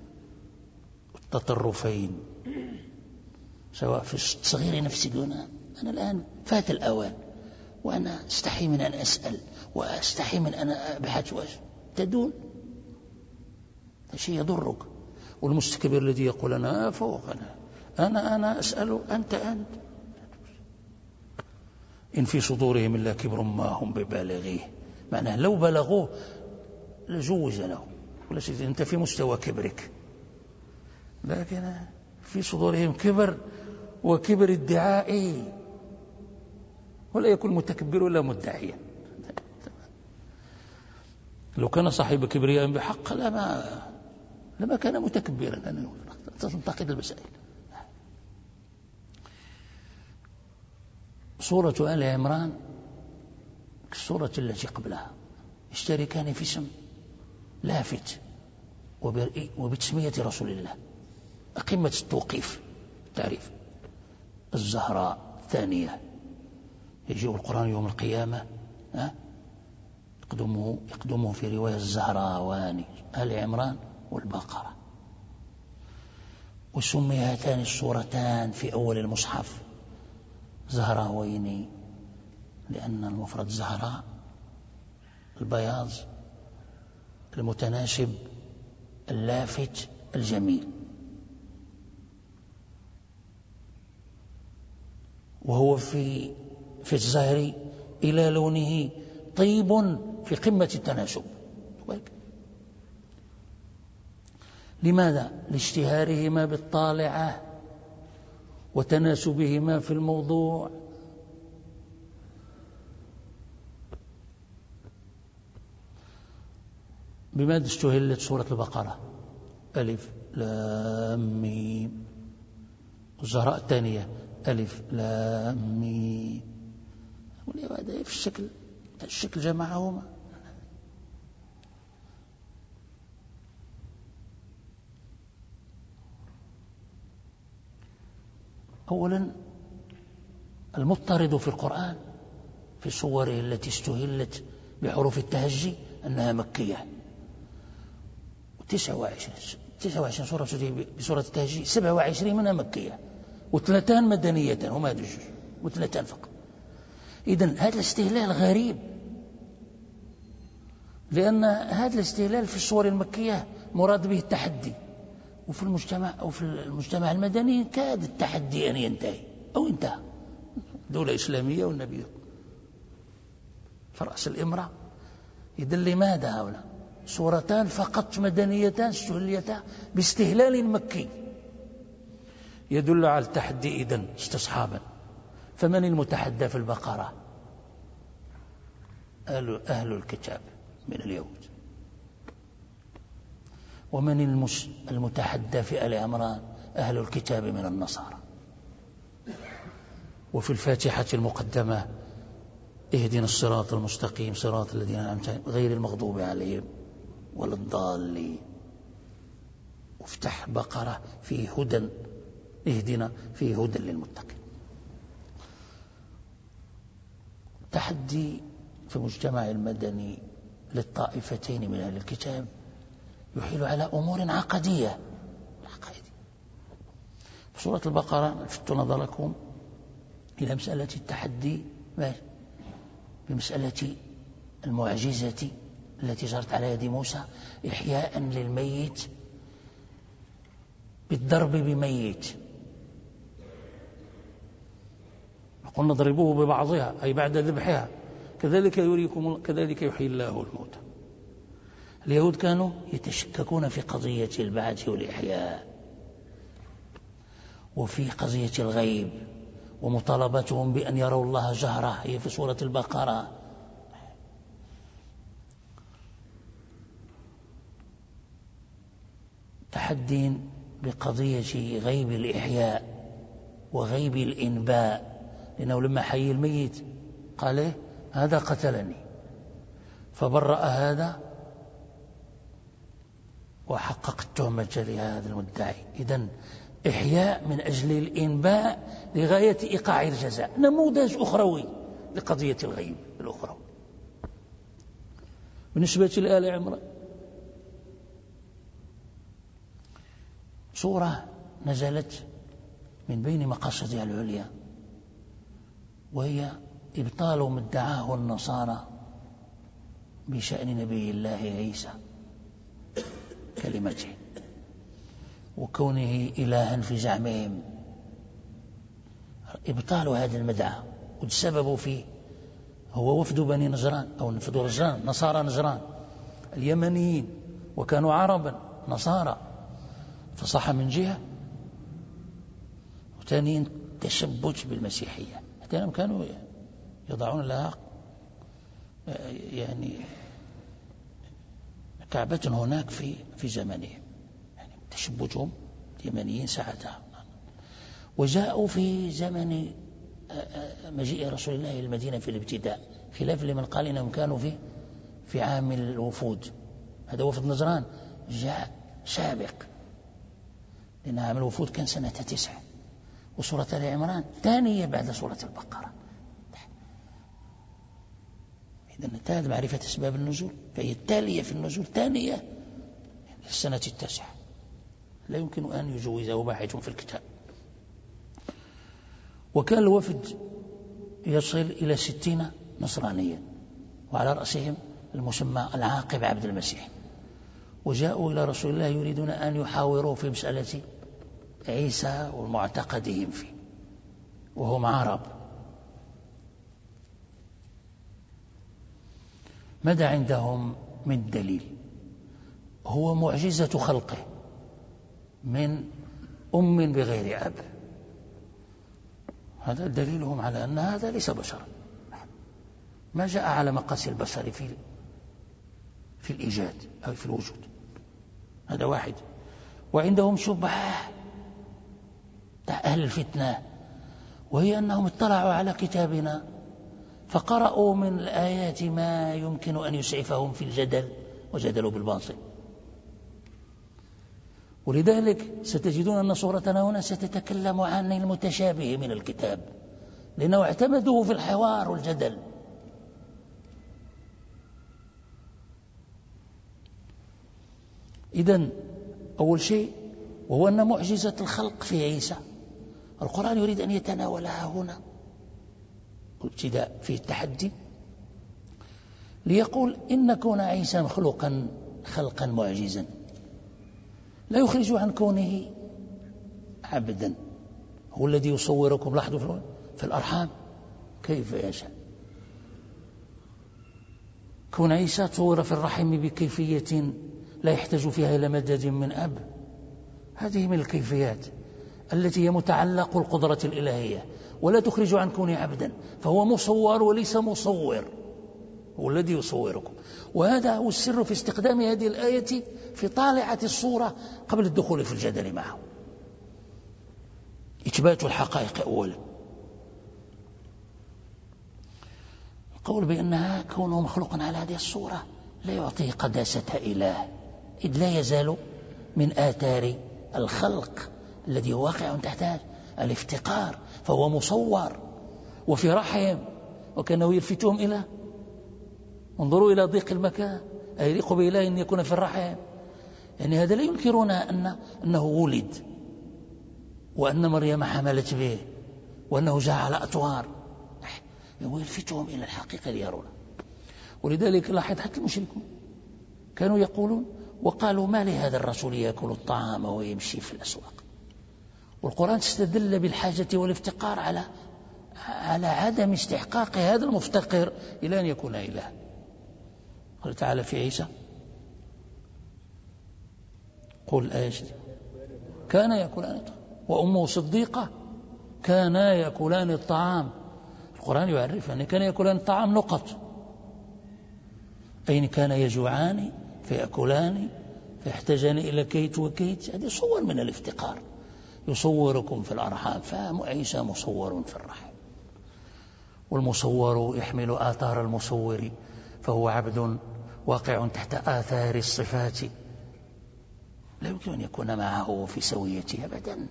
التطرفين سواء في صغير نفسي دون، أنا الآن فات الأوان، وأنا استحي من أن أسأل، وأستحي من أن أبحث تدون، هذا شيء يضرك. والمستكبر الذي يقول أنا فوق، أنا أسأل، أنت إن في صدورهم إلا كبر ما هم ببالغيه، معناه لو بلغوه لجوز له، ولا شيء أنت في مستوى كبرك، لكن في صدورهم كبر، وكبر ادعائي، ولا يكون متكبر ولا مدعيا. لو كان صاحب كبرياء بحق لما كان متكبرا. أنا تنتقد المسائل. سورة آل عمران كالسورة التي قبلها يشتركان في اسم لافت وبتسمية رسول الله، قمة التوقيف التعريف. الزهراء الثانية، يجيء القرآن يوم القيامة يقدمه في رواية الزهراواني، آل عمران والبقرة. وسمي هاتان السورتان في أول المصحف زهراوين، لأن المفرد زهراء البياض المتناسب اللافت الجميل، وهو في الزهر إلى لونه طيب في قمة التناسب. لماذا؟ لاشتهارهما بالطالعة وتناسبهما في الموضوع. بماذا استهلت سورة البقرة؟ ألف لام ميم. الزهراء الثانية ألف لام ميم. هذا في الشكل جمعهما. أولا المضطرد في القرآن في صوره التي استهلت بحروف التهجي أنها مكية، 29 سورة بسورة التهجي 27 منها مكية، و3 مدنية، هما هذه الجزء، و3 فقط. إذن هذا الاستهلال غريب، لأن هذا الاستهلال في الصور المكية مراد به التحدي، وفي المجتمع المدني كاد التحدي أن ينتهي أو انتهى. دولة إسلامية والنبي فرأس الإمرة. إذن لماذا هؤلاء سورتان فقط مدنيتان استهليتا باستهلال مكي، يدل على التحدي إذن استصحابا. فمن المتحدى في البقرة؟ أهل الكتاب من اليهود. ومن المتحدى في آل عمران؟ أهل الكتاب من النصارى. وفي الفاتحة المقدمة اهدنا الصراط المستقيم صراط الذين أنعمت عليهم غير المغضوب عليهم ولا الضالين. وافتح بقرة في هدى، اهدنا في هدى للمتقين. تحدي في المجتمع المدني للطائفتين من أهل الكتاب يحيل على أمور عقدية. في سورة البقرة لفت نظركم إلى مسألة التحدي بمسألة المعجزة التي جرت على يد موسى إحياء للميت بالضرب بميت. قلنا اضربوه ببعضها أي بعد ذبحها، كذلك يحيي الله الموتى. اليهود كانوا يتشككون في قضية البعث والإحياء وفي قضية الغيب، ومطالبتهم بأن يروا الله جهرة هي في سورة البقرة. تحدي بقضية غيب الإحياء وغيب الإنباء، لأنه لما حي الميت قال هذا قتلني، فبرأ هذا وحقق التهمة لهذا المدعي. إذن إحياء من أجل الإنباء لغاية إيقاع الجزاء، نموذج أخروي لقضية الغيب الأخرى. بالنسبة لآل عمران سورة نزلت من بين مقاصدها العليا، وهي إبطال ما ادعاه النصارى بشأن نبي الله عيسى كلمته وكونه إلها في زعمهم. إبطال هذا المدعى، والسبب فيه هو وفد بني نجران أو وفد نجران، نصارى نجران اليمنيين، وكانوا عربا نصارى، فصح من جهة، وثانيا تشبث بالمسيحية. حتى كانوا يضعون لها يعني كعبة هناك في زمنهم، يعني تشبثهم اليمنيين ساعتها. وجاءوا في زمن مجيء رسول الله إلى المدينة في الابتداء، خلاف لمن قال إنهم كانوا في عام الوفود. هذا وفد نجران جاء سابق، لأن عام الوفود كان سنة 9، وسورة آل عمران ثانية بعد سورة البقرة. إذن انتهت معرفة أسباب النزول، فهي التالية في النزول ثانية السنة 9، لا يمكن أن يجوزه باحث في الكتاب. وكان الوفد يصل إلى 60 نصرانيا، وعلى رأسهم المسمى العاقب عبد المسيح. وجاءوا إلى رسول الله يريدون أن يحاوروه في مسألة عيسى ومعتقدهم فيه، وهم عرب. ماذا عندهم من دليل؟ هو معجزة خلقه من أم بغير أب. هذا دليلهم على أن هذا ليس بشرا، ما جاء على مقاس البشر في الإيجاد أو في الوجود. هذا واحد. وعندهم شبهة أهل الفتنة، وهي أنهم اطلعوا على كتابنا فقرأوا من الآيات ما يمكن أن يسعفهم في الجدل، وجدلوا بالباطل. ولذلك ستجدون أن صورتنا هنا ستتكلم عن المتشابه من الكتاب، لأنه اعتمدوه في الحوار والجدل. إذن أول شيء وهو أن معجزة الخلق في عيسى القرآن يريد أن يتناولها هنا ابتداء في التحدي، ليقول إن كون عيسى خلقا معجزا لا يخرج عن كونه عبدا. هو الذي يصوركم، لاحظوا، في الأرحام كيف يشاء. كون عيسى صور في الرحم بكيفية لا يحتاج فيها إلى مدد من أب، هذه من الكيفيات التي هي متعلق القدرة الإلهية ولا تخرج عن كونه عبدا، فهو مصور وليس مصور، هو الذي يصوركم. وهذا هو السر في استخدام هذه الآية في طالعة الصورة قبل الدخول في الجدل معه. إثبات الحقائق أولا، القول بأنها كونه مخلوقا على هذه الصورة لا يعطيه قداسة إله، إذ لا يزال من آثار الخلق الذي هو واقع تحت الافتقار، فهو مصور وفي رحم، وكانه يلفتهم إلى انظروا إلى ضيق المكان، أيليق بإله أن يكون في الرحم؟ يعني هذا لا ينكرون أنه ولد وأن مريم حملت به وأنه جاء على أطوار، يلفتهم إلى الحقيقة ليرون. ولذلك لاحظ حتى المشركون كانوا يقولون وقالوا ما لهذا الرسول يأكل الطعام ويمشي في الأسواق. والقرآن استدل بالحاجة والافتقار على عدم استحقاق هذا المفتقر إلى أن يكون إله. قال تعالى في عيسى قل آيش كان يأكلان الطعام وأمه صديقة كانا يأكلان الطعام. القرآن يعرف أن كان يأكلان الطعام نقط، أين كان يجوعان فيأكلان فيحتاجان إلى كيت وكيت، هذه صور من الافتقار. يصوركم في الأرحام، فعيسى مصور في الرحم، والمصور يحمل آثار المصور، فهو عبد واقع تحت آثار الصفات، لا يمكن أن يكون معه في سويته أبدا.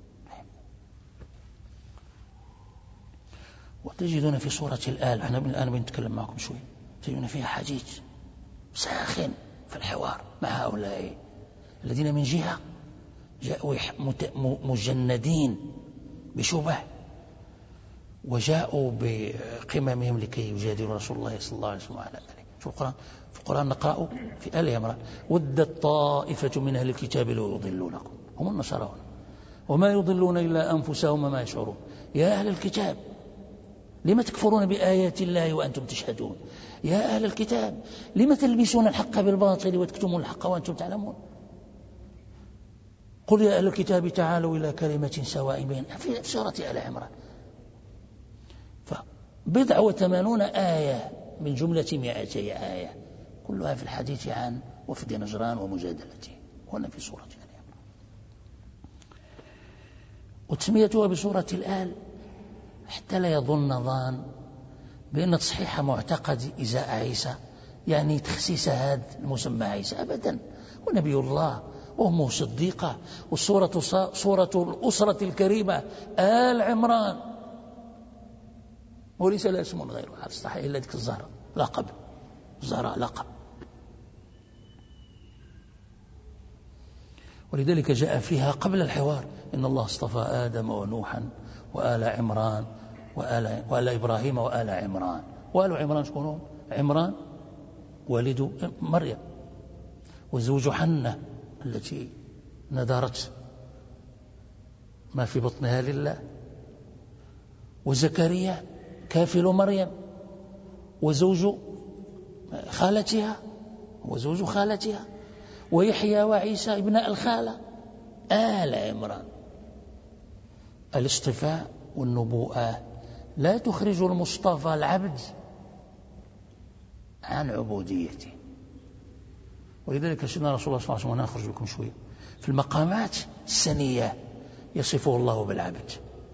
وتجدون في سورة الآل، احنا الآن بنتكلم معكم شوي، تجدون فيها حديث ساخن في الحوار مع هؤلاء الذين من جهة جاءوا مجندين بشبه وجاءوا بقممهم لكي يجادلوا رسول الله صلى الله عليه وسلم وعلى آله. في القرآن نقرأ في آل عمران ودت طائفة من أهل الكتاب لو يضلونكم، هم النصارى، وما يضلون إلا أنفسهم وما يشعرون. يا أهل الكتاب لما تكفرون بآيات الله وأنتم تشهدون؟ يا أهل الكتاب لما تلبسون الحق بالباطل وتكتمون الحق وأنتم تعلمون؟ قل يا أهل الكتاب تعالوا إلى كلمة سواء بيننا، في سورة آل عمران. فبضع وثمانون آية من جملة 200 آية كلها في الحديث عن وفد نجران ومجادلته، هنا في سورة آل عمران. وتسميتها بسورة الآل حتى لا يظن ظان بأن تصحيح معتقد إزاء عيسى يعني تخسيس هذا المسمى عيسى، أبدا. ونبي الله وأمه صديقة، والسورة سورة الأسرة الكريمة آل عمران، وليس لا اسم غيره، هذا صحيح إلا ذلك الزهرة لقب، الزهراء لقب. ولذلك جاء فيها قبل الحوار إن الله اصطفى آدم ونوحا وآل عمران وآل إبراهيم وآل عمران. وآل عمران شكونهم؟ عمران والد مريم وزوج حنة التي نذرت ما في بطنها لله، وزكريا كافل مريم وزوج خالتها وزوج خالتها، ويحيى وعيسى ابناء الخالة، آل عمران. الاصطفاء والنبوءة لا تخرج المصطفى العبد عن عبوديته. ولذلك سيدنا رسول الله صلى الله عليه وسلم، نخرج لكم شوية في المقامات السنية يصفه الله بالعبد.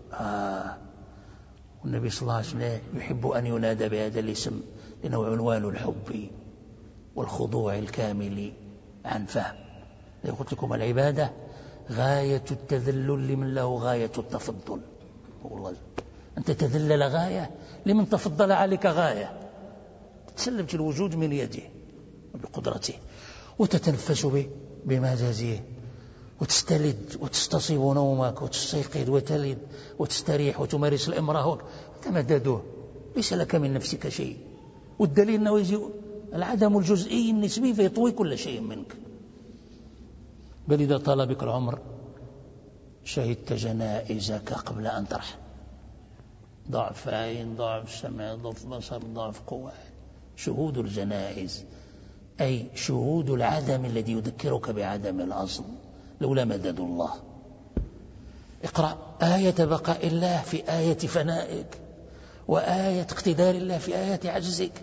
والنبي صلى الله عليه وسلم يحب أن ينادى بهذا الاسم لأنه عنوان الحب والخضوع الكامل عن فهم. قلت لكم العبادة غاية التذلل لمن له غاية التفضل. والله أنت تذلل غاية لمن تفضل عليك غاية، تسلمت الوجود من يده بقدرته، وتتنفس به بمجازه، وتستلد وتستصيب نومك وتستيقظ وتلد وتستريح وتمارس الإمرأة، تمدده ليس لك من نفسك شيء. والدليل أنه يجي العدم الجزئي النسبي فيطوي كل شيء منك. بل إذا طال بك العمر شهدت جنائزك قبل أن ترحل، ضعف عين، ضعف سمع، ضعف بصر، ضعف قوة، شهود الجنائز أي شهود العدم الذي يذكرك بعدم الأصل لولا مدد الله. اقرأ آية بقاء الله في آية فنائك، وآية اقتدار الله في آية عجزك.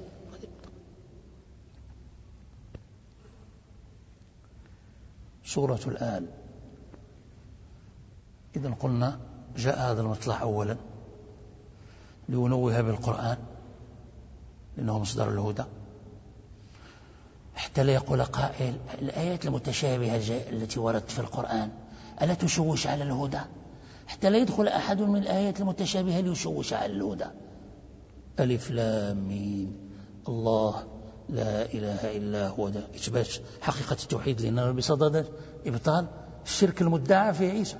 سورة الآل. إذن قلنا جاء هذا المطلع أولا لينوه بالقرآن لأنه مصدر الهدى، حتى لا يقول قائل الآيات المتشابهة التي وردت في القرآن ألا تشوش على الهدى، حتى لا يدخل أحد من الآيات المتشابهة ليشوش على الهدى. ألف لام ميم الله لا إله إلا هو، ده إثبات حقيقة التوحيد لأنه بصدد إبطال الشرك المدعى في عيسى.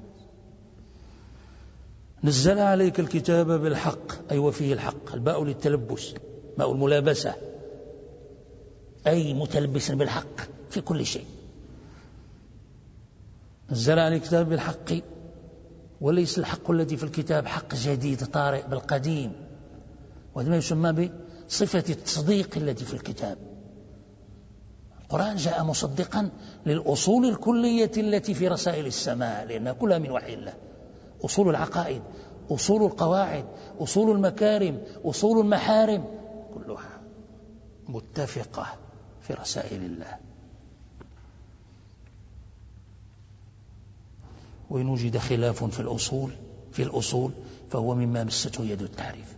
نزل عليك الكتاب بالحق أي وفيه الحق، الباء للتلبس ماء الملابسة أي متلبس بالحق في كل شيء. نزل عليك الكتاب بالحق، وليس الحق الذي في الكتاب حق جديد طارئ بالقديم، وهذا ما يسمى بصفة التصديق التي في الكتاب. القرآن جاء مصدقا للأصول الكلية التي في رسائل السماء لأنها كلها من وحي الله، أصول العقائد، أصول القواعد، أصول المكارم، أصول المحارم، كلها متفقة في رسائل الله. وإن وجد خلاف في الأصول فهو مما مسته يد التعريف.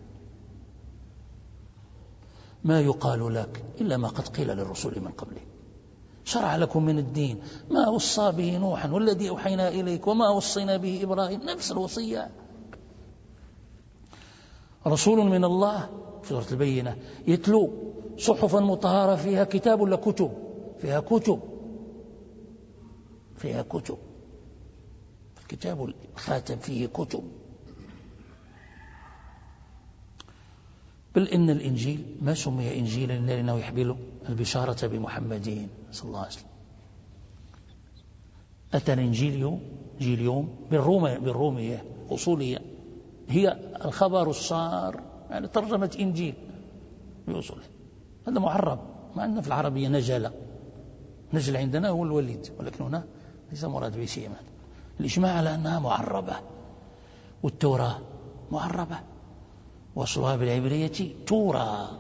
ما يقال لك إلا ما قد قيل للرسل من قبله. شرع لكم من الدين ما وصى به نوحا والذي أوحينا إليك وما وصينا به إبراهيم، نفس الوصية. رسول من الله في سورة البينة يتلو صحفا مطهرة فيها كتاب ولا كتب؟ فيها كتب. الكتاب الخاتم فيه كتب. بل إن الإنجيل ما سمي إنجيلا لأنه يحمل البشارة بمحمد صلى الله عليه وسلم. أتى الإنجيل جيليوم بالرومية أصولية، هي الخبر الصار، يعني ترجمة إنجيل بأصوله. هذا معرب، ما عندنا في العربية نجل عندنا هو الوليد، ولكن هنا ليس مراد به شيء. الإجماع على أنها معربة، والتوراة معربة وأصلها بالعبرية تورا.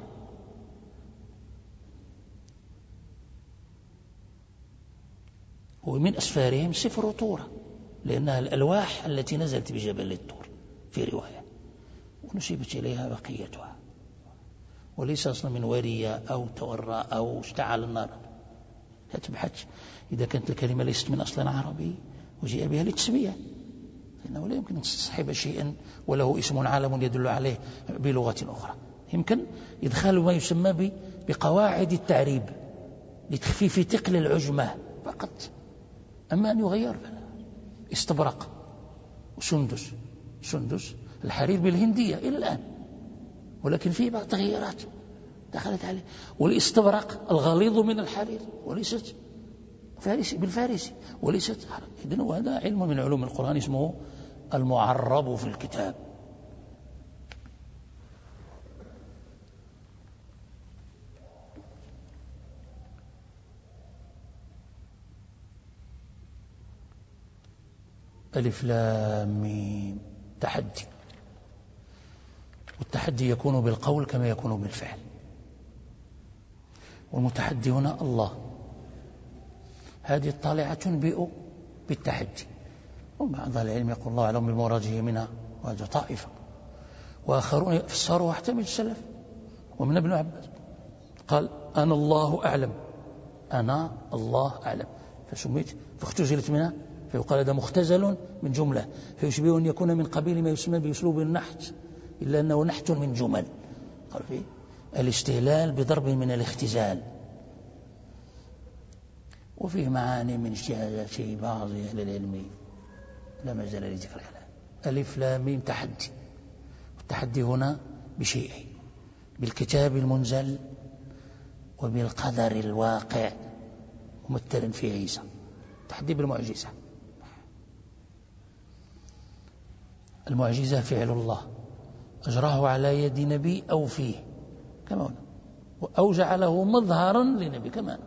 ومن أسفارهم سفر تورا لأنها الألواح التي نزلت بجبل الطور في رواية، ونسبت إليها بقيتها، وليس أصلا من ورية أو تورى أو اشتعل النار. تبحث إذا كانت الكلمة ليست من أصل عربي وجاء بها للتسمية، لأنه لا يمكن أن تصحب شيئا وله اسم عالم يدل عليه بلغة أخرى. يمكن إدخال ما يسمى بقواعد التعريب لتخفيف ثقل العجمة فقط، أما أن يغير استبرق وسندس الحرير بالهندية إلى الآن، ولكن فيه بعض تغييرات دخلت عليه. والاستبرق الغليظ من الحرير وليست بالفارسي وليست. إذن هذا علم من علوم القرآن اسمه المعرب في الكتاب. ألف لام ميم تحدي، والتحدي يكون بالقول كما يكون بالفعل، والمتحدي هنا الله. هذه الطالعة تنبئ بالتحدي، وبعض العلم يقول الله أعلم بمراده منها، وهذا طائفة، وآخرون فسروا واحتمل السلف. ومن ابن عباس قال أنا الله أعلم، أنا الله أعلم، فاختزلت منها، فيقال هذا مختزل من جملة، فيشبه أن يكون من قبيل ما يسمى بأسلوب النحت، إلا أنه نحت من جمل. قال فيه الاستهلال بضرب من الاختزال. وفيه معاني من اجتهادات بعض أهل العلم لا مجال لذكرها. ألف لام ميم تحدي، والتحدي هنا بشيئين: بالكتاب المنزل وبالقدر الواقع ممثل في عيسى. تحدي بالمعجزة. المعجزة فعل الله أجراه على يد نبي أو فيه كما هنا، أو جعله مظهرا لنبي كمان.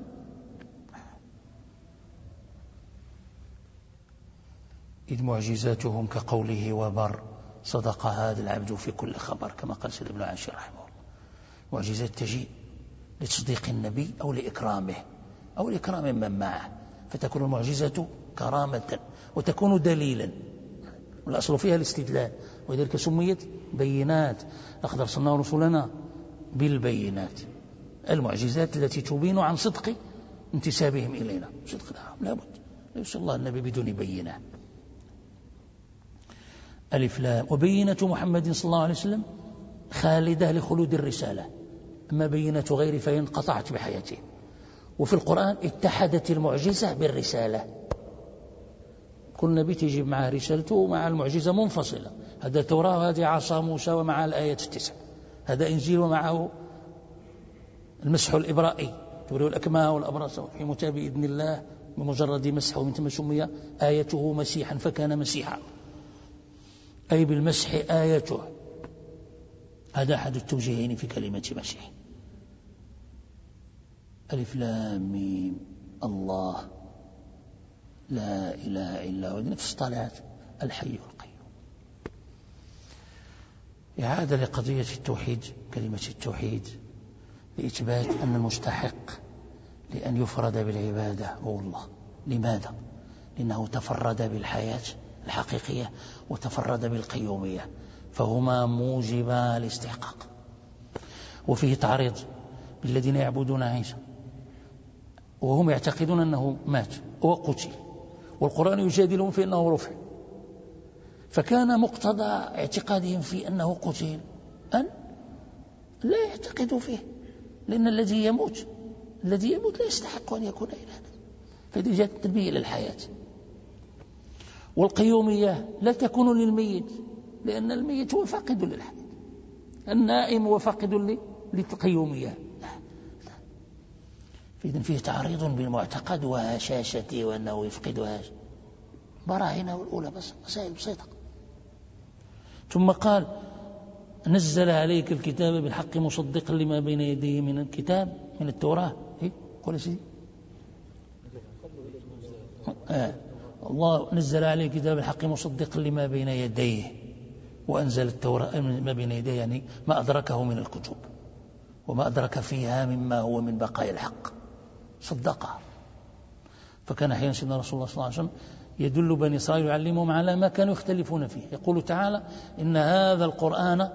إذ معجزاتهم كقوله وبر صدق هذا العبد في كل خبر، كما قال سيد ابن عاشر رحمه الله. معجزات تجي لتصديق النبي أو لإكرامه أو لإكرام من معه، فتكون المعجزة كرامة وتكون دليلا، والأصل فيها الاستدلال، ولذلك سميت بينات. لقد أرسلنا رسلنا بالبينات، المعجزات التي تبين عن صدق انتسابهم إلينا، صدق لابد لا يرسل الله النبي بدون بينة. ألف لام. وبينة محمد صلى الله عليه وسلم خالدة لخلود الرسالة، أما بينة غير فهي انقطعت بحياته. وفي القرآن اتحدت المعجزة بالرسالة، كل نبي تجيب معه رسالته ومع المعجزة منفصلة، هذا توراة وهذه عصا موسى ومع الآيات 9، هذا إنجيل ومعه المسح الإبرائي تبرئ الأكمه والأبرص في متى بإذن الله بمجرد مسحه، ومن ثم سمي آيته مسيحا فكان مسيحا، أي بالمسح آيته. هذا أحد التوجيهين في كلمة مسيح. ألف لام ميم. الله لا إله إلا هو، نفس طلعت الحي القيوم. إعادة لقضية التوحيد، كلمة التوحيد، لإثبات أن المستحق لأن يفرد بالعبادة هو الله. لماذا؟ لأنه تفرد بالحياة الحقيقية وتفرد بالقيومية، فهما موجبا الاستحقاق. وفيه تعريض بالذين يعبدون عيسى وهم يعتقدون أنه مات وقتل، والقرآن يجادلهم في أنه رفع، فكان مقتضى اعتقادهم في أنه قتل أن لا يعتقدوا فيه، لأن الذي يموت لا يستحق أن يكون إلها، فإذا جاءت التنبيه إلى الحياة. والقيومية لا تكون للميت، لأن الميت هو فاقد للحياة، النائم هو فاقد للقيومية. فإذن فيه تعريض بالمعتقد وهشاشته وأنه يفقدها. براهنه الأولى بس مسائل بسيطة. ثم قال نزل عليك الكتاب بالحق مصدقا لما بين يديه من الكتاب من التوراة. قول سيدي الله نزل عليه الكتاب بالحق مصدقا لما بين يديه وأنزل التوراة ما بين يديه، يعني ما أدركه من الكتب وما أدرك فيها مما هو من بقايا الحق صدقها. فكان أحيانا سيدنا رسول الله صلى الله عليه وسلم يدل بني إسرائيل ويعلمهم على ما كانوا يختلفون فيه. يقول تعالى إن هذا القرآن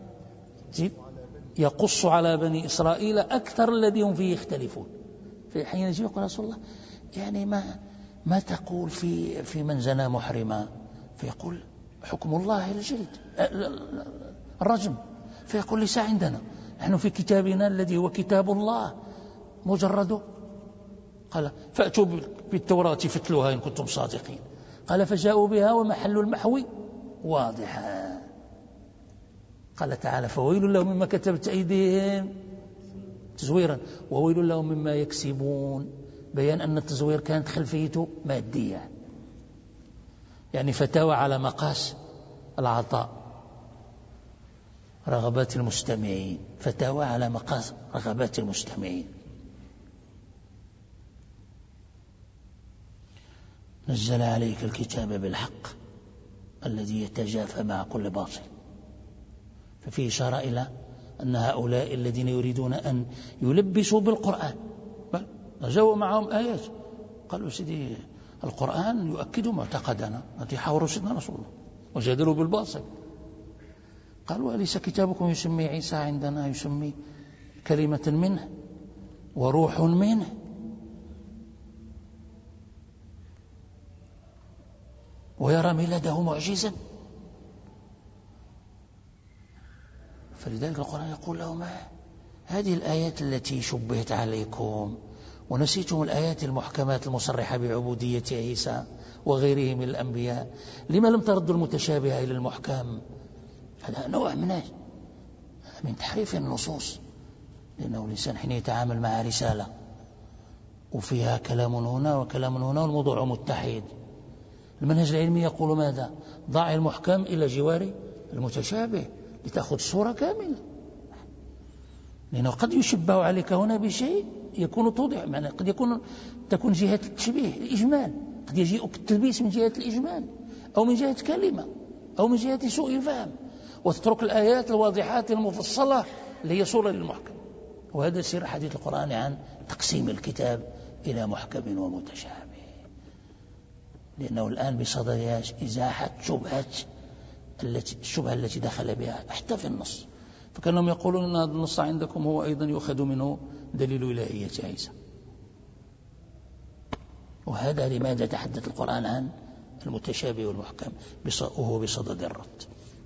يقص على بني إسرائيل أكثر الذي هم فيه يختلفون. في حين يجي يقول رسول الله يعني ما تقول في من زنى محرما، فيقول حكم الله الجلد الرجم، فيقول ليس عندنا، نحن في كتابنا الذي هو كتاب الله مجرد. قال فأتوا بالتوراة فاتلوها إن كنتم صادقين. قال فجاءوا بها ومحل المحو واضحا. قال تعالى فويل لهم مما كتبت أيديهم تزويرا وويل لهم مما يكسبون، بيان أن التزوير كانت خلفيته مادية، يعني فتاوى على مقاس العطاء رغبات المستمعين، فتاوى على مقاس رغبات المستمعين. نزل عليك الكتاب بالحق الذي يتجافى مع كل باطل. ففيه إشارة إلى أن هؤلاء الذين يريدون أن يلبسوا بالقرآن جاءوا معهم آيات، قالوا سيدي القرآن يؤكد معتقدنا التي حاوروا سيدنا رسول الله وجادلوا بالباطل. قالوا أليس كتابكم يسمي عيسى عندنا يسمي كلمة منه وروح منه؟ ويرى ميلاده معجزا. فلذلك القرآن يقول لهم هذه الآيات التي شبهت عليكم ونسيتم الآيات المحكمات المصرحة بعبودية عيسى وغيره من الأنبياء، لما لم تردوا المتشابهة إلى المحكم؟ هذا نوع من تحريف النصوص، لأنه الإنسان حين يتعامل مع رسالة وفيها كلام هنا وكلام هنا والموضوع متحد، المنهج العلمي يقول ماذا؟ ضع المحكم إلى جوار المتشابه لتأخذ صورة كاملة. لأنه قد يشبه عليك هنا بشيء يكون توضح معنى، قد تكون جهة التشبيه الإجمال، قد يجيئك التلبيس من جهة الإجمال أو من جهة كلمة أو من جهة سوء الفهم، وتترك الآيات الواضحات المفصلة اللي هي صورة للمحكم. وهذا سر حديث القرآن عن تقسيم الكتاب إلى محكم ومتشابه، لأنه الآن بصدد إزاحة الشبهة التي دخل بها حتى في النص، فكانهم يقولون أن هذا النص عندكم هو أيضا يؤخذ منه دليل ولاية عيسى. وهذا لماذا تحدث القرآن عن المتشابه والمحكم وهو بصدد الرد.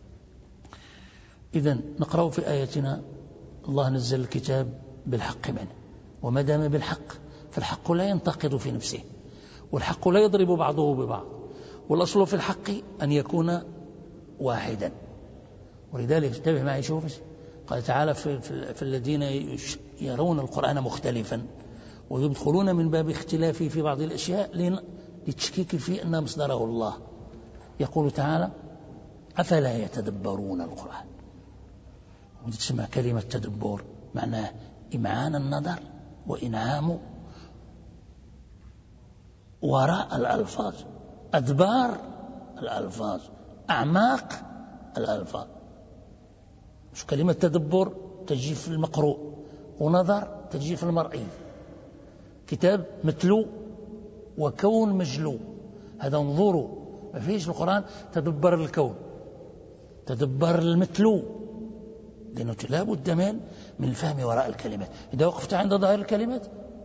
إذن نقرأ في آياتنا الله نزل الكتاب بالحق منه، وما دام بالحق فالحق لا ينتقد في نفسه، والحق لا يضرب بعضه ببعض، والأصل في الحق أن يكون واحدا. ولذلك انتبه معي، شوف قال تعالى في الذين يرون القرآن مختلفا ويدخلون من باب اختلافه في بعض الأشياء للتشكيك في أن مصدره الله. يقول تعالى أفلا يتدبرون القرآن. وتسمع كلمة تدبر معناه إمعان النظر وإنعام وراء الألفاظ، أدبار الألفاظ، أعماق الألفاظ. مش كلمة تدبر تجي في المقروء، ونظر تجي في المرئي. كتاب متلو وكون مجلو، هذا انظروا. ما فيش القرآن تدبر الكون، تدبر المتلو، لأنه لا بد من الفهم وراء الكلمات. إذا وقفت عند ظاهر الكلمات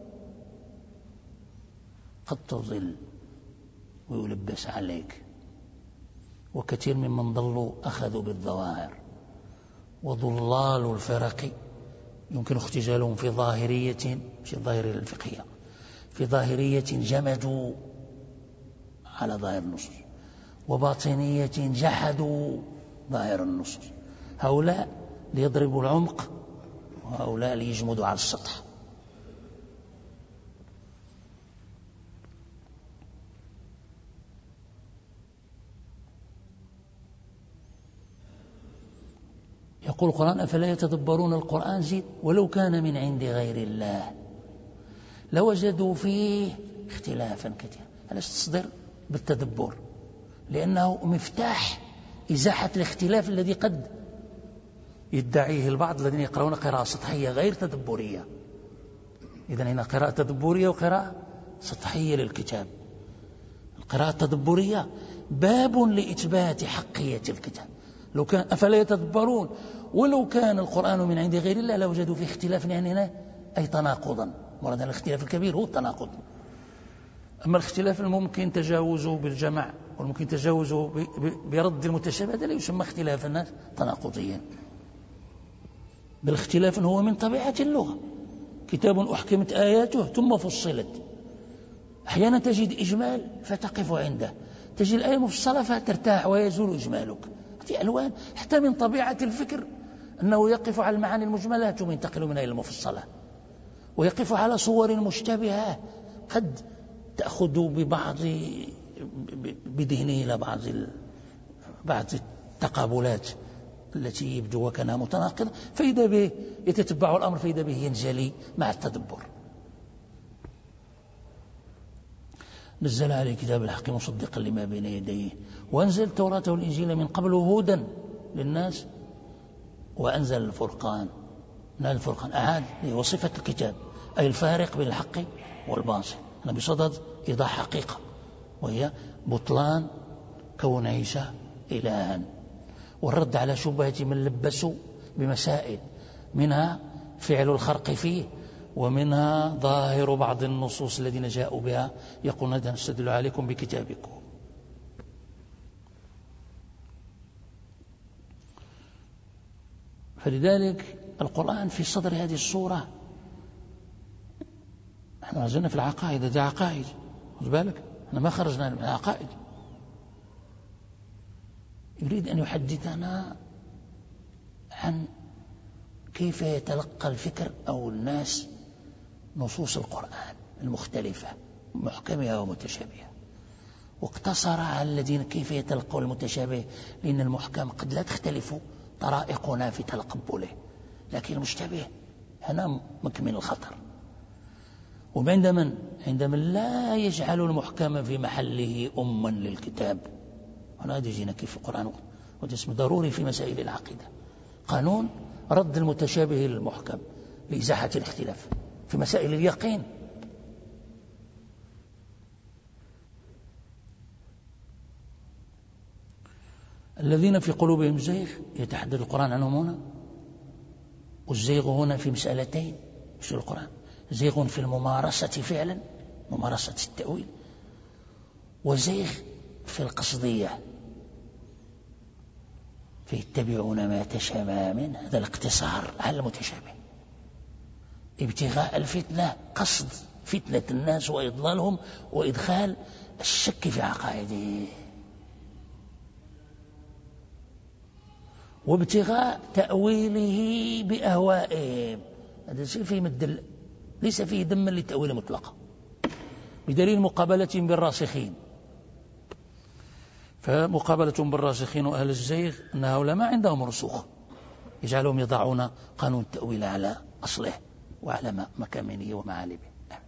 قد تضل ويلبس عليك. وكثير ممن ضلوا أخذوا بالظواهر، وضلال الفرق يمكن اختزالهم في ظاهرية، مش الظاهرية الفقهية، في ظاهرية جمدوا على ظاهر النصوص، وباطنية جحدوا ظاهر النصوص. هؤلاء ليضربوا العمق، وهؤلاء ليجمدوا على السطح. يقول القرآن أفلا يتدبرون القرآن، زيد ولو كان من عند غير الله لوجدوا فيه اختلافا كثيرا. علاش تصدر بالتدبر؟ لأنه مفتاح إزاحة الاختلاف الذي قد يدعيه البعض الذين يقرؤون قراءة سطحية غير تدبرية. إذن هنا قراءة تدبرية وقراءة سطحية للكتاب. القراءة التدبرية باب لإثبات حقية الكتاب. لو كان أفلا يتدبرون، ولو كان القرآن من عند غير الله لوجدوا فيه اختلاف، يعني هنا أي تناقضا. مراد الاختلاف الكبير هو التناقض. أما الاختلاف الممكن تجاوزه بالجمع والممكن تجاوزه برد المتشابه، هذا لا يسمى اختلافا تناقضيا، بل اختلاف هو من طبيعة اللغة. كتاب أحكمت آياته ثم فصلت. أحيانا تجد إجمال فتقف عنده، تجد الآية مفصلة فترتاح ويزول إجمالك. هذه ألوان حتى من طبيعة الفكر، أنه يقف على المعاني المجملة ثم ينتقل منها إلى المفصلة، ويقف على صور مشتبهة قد تأخذ بذهنه إلى بعض التقابلات التي يبدو وكانها متناقضة، فإذا به يتتبع الأمر، فإذا به ينجلي مع التدبر. نزل عليه كتاب الحق مصدقا لما بين يديه، وأنزل التوراة والإنجيل من قبل هدى للناس، وأنزل الفرقان. من الفرقان أعاد وصفة الكتاب، أي الفارق بين الحق والباطل. أنا بصدد إيضاح حقيقة، وهي بطلان كون عيسى إلها، والرد على شبهة من لبسوا بمسائل، منها فعل الخرق فيه، ومنها ظاهر بعض النصوص الذين جاءوا بها يقولون نستدل عليكم بكتابكم. فلذلك القرآن في صدر هذه الصورة، نحن نزلنا في العقائد، هذه عقائد، خذ بالك احنا ما خرجنا من العقائد. يريد أن يحدثنا عن كيف يتلقى الفكر أو الناس نصوص القرآن المختلفة محكمها ومتشابهة، واقتصر على الذين كيف يتلقوا المتشابه، لأن المحكم قد لا تختلف طرائقنا في تقبله، لكن المشتبه هنا مكمن الخطر. وعندما لا يجعل المحكم في محله أما للكتاب، هذا يجينا كيف في القرآن، وده اسمه ضروري في مسائل العقيدة، قانون رد المتشابه للمحكم لإزاحة الاختلاف في مسائل اليقين. الذين في قلوبهم زيغ يتحدث القرآن عنهم هنا، والزيغ هنا في مسألتين في القرآن: زيغ في الممارسة فعلا، ممارسة التأويل، وزيغ في القصدية، فيتبعون ما تشابه منه، هذا الاقتصار على المتشابه، ابتغاء الفتنة، قصد فتنة الناس وإضلالهم وإدخال الشك في عقائده، وابتغاء تأويله بأهوائهم. هذا الشيء فيه مدل، ليس فيه ذم للتأويل مطلقا، بدليل مقابلتهم بالراسخين. فمقابلتهم بالراسخين وأهل الزيغ أن هؤلاء ما عندهم رسوخ يجعلهم يضعون قانون التأويل على أصله وعلى مكامنه ومعالمه.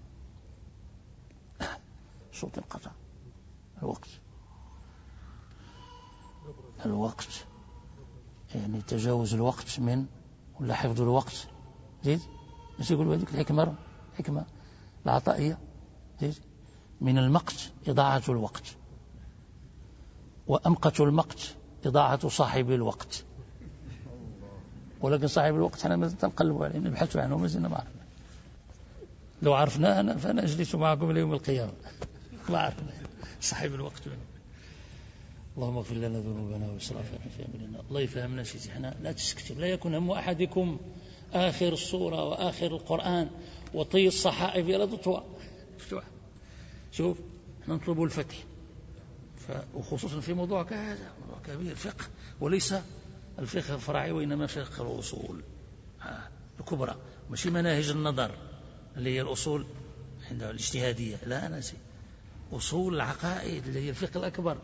صوت انقطع. الوقت يعني تجاوز الوقت من ولا حفظ الوقت زيد، مش يقولوا هذيك الحكمة العطائية زيد، من المقت إضاعة الوقت، وأمقت المقت إضاعة صاحب الوقت. ولكن صاحب الوقت احنا ما نقلبوا عليه نبحثوا عنه، ما زلنا ما عرفنا. لو عرفناه أنا فأنا أجلس معكم ليوم القيامة. ما عرفنا صاحب الوقت. اللهم اغفر لنا ذنوبنا وإسرافنا في أمرنا. الله يفهمنا شيء، احنا لا تسكتوا، لا يكون هم أحدكم آخر السورة وآخر القرآن وطي الصحائف إلى تطوى. شوف احنا نطلب الفتح، وخصوصا في موضوع كهذا، موضوع كبير، فقه، وليس الفقه الفرعي وإنما فقه الأصول الكبرى، مش مناهج النظر اللي هي الأصول عندها الاجتهادية، لا أنا أصول العقائد اللي هي الفقه الأكبر.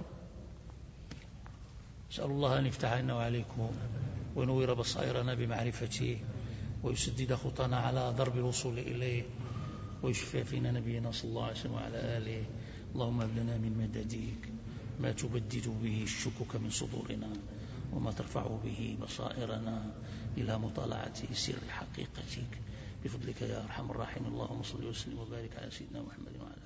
أسأل الله أن يفتح لنا وعليكم وينور بصائرنا بمعرفته، ويسدد خطانا على ضرب الوصول إليه، ويشفى فينا نبينا صلى الله عليه وسلم وعلى آله. اللهم هب لنا من مددك ما تبدد به الشكك من صدورنا، وما ترفع به بصائرنا إلى مطالعة سر حقيقتك بفضلك يا أرحم الراحمين. اللهم صل وسلم وبارك على سيدنا محمد وعلى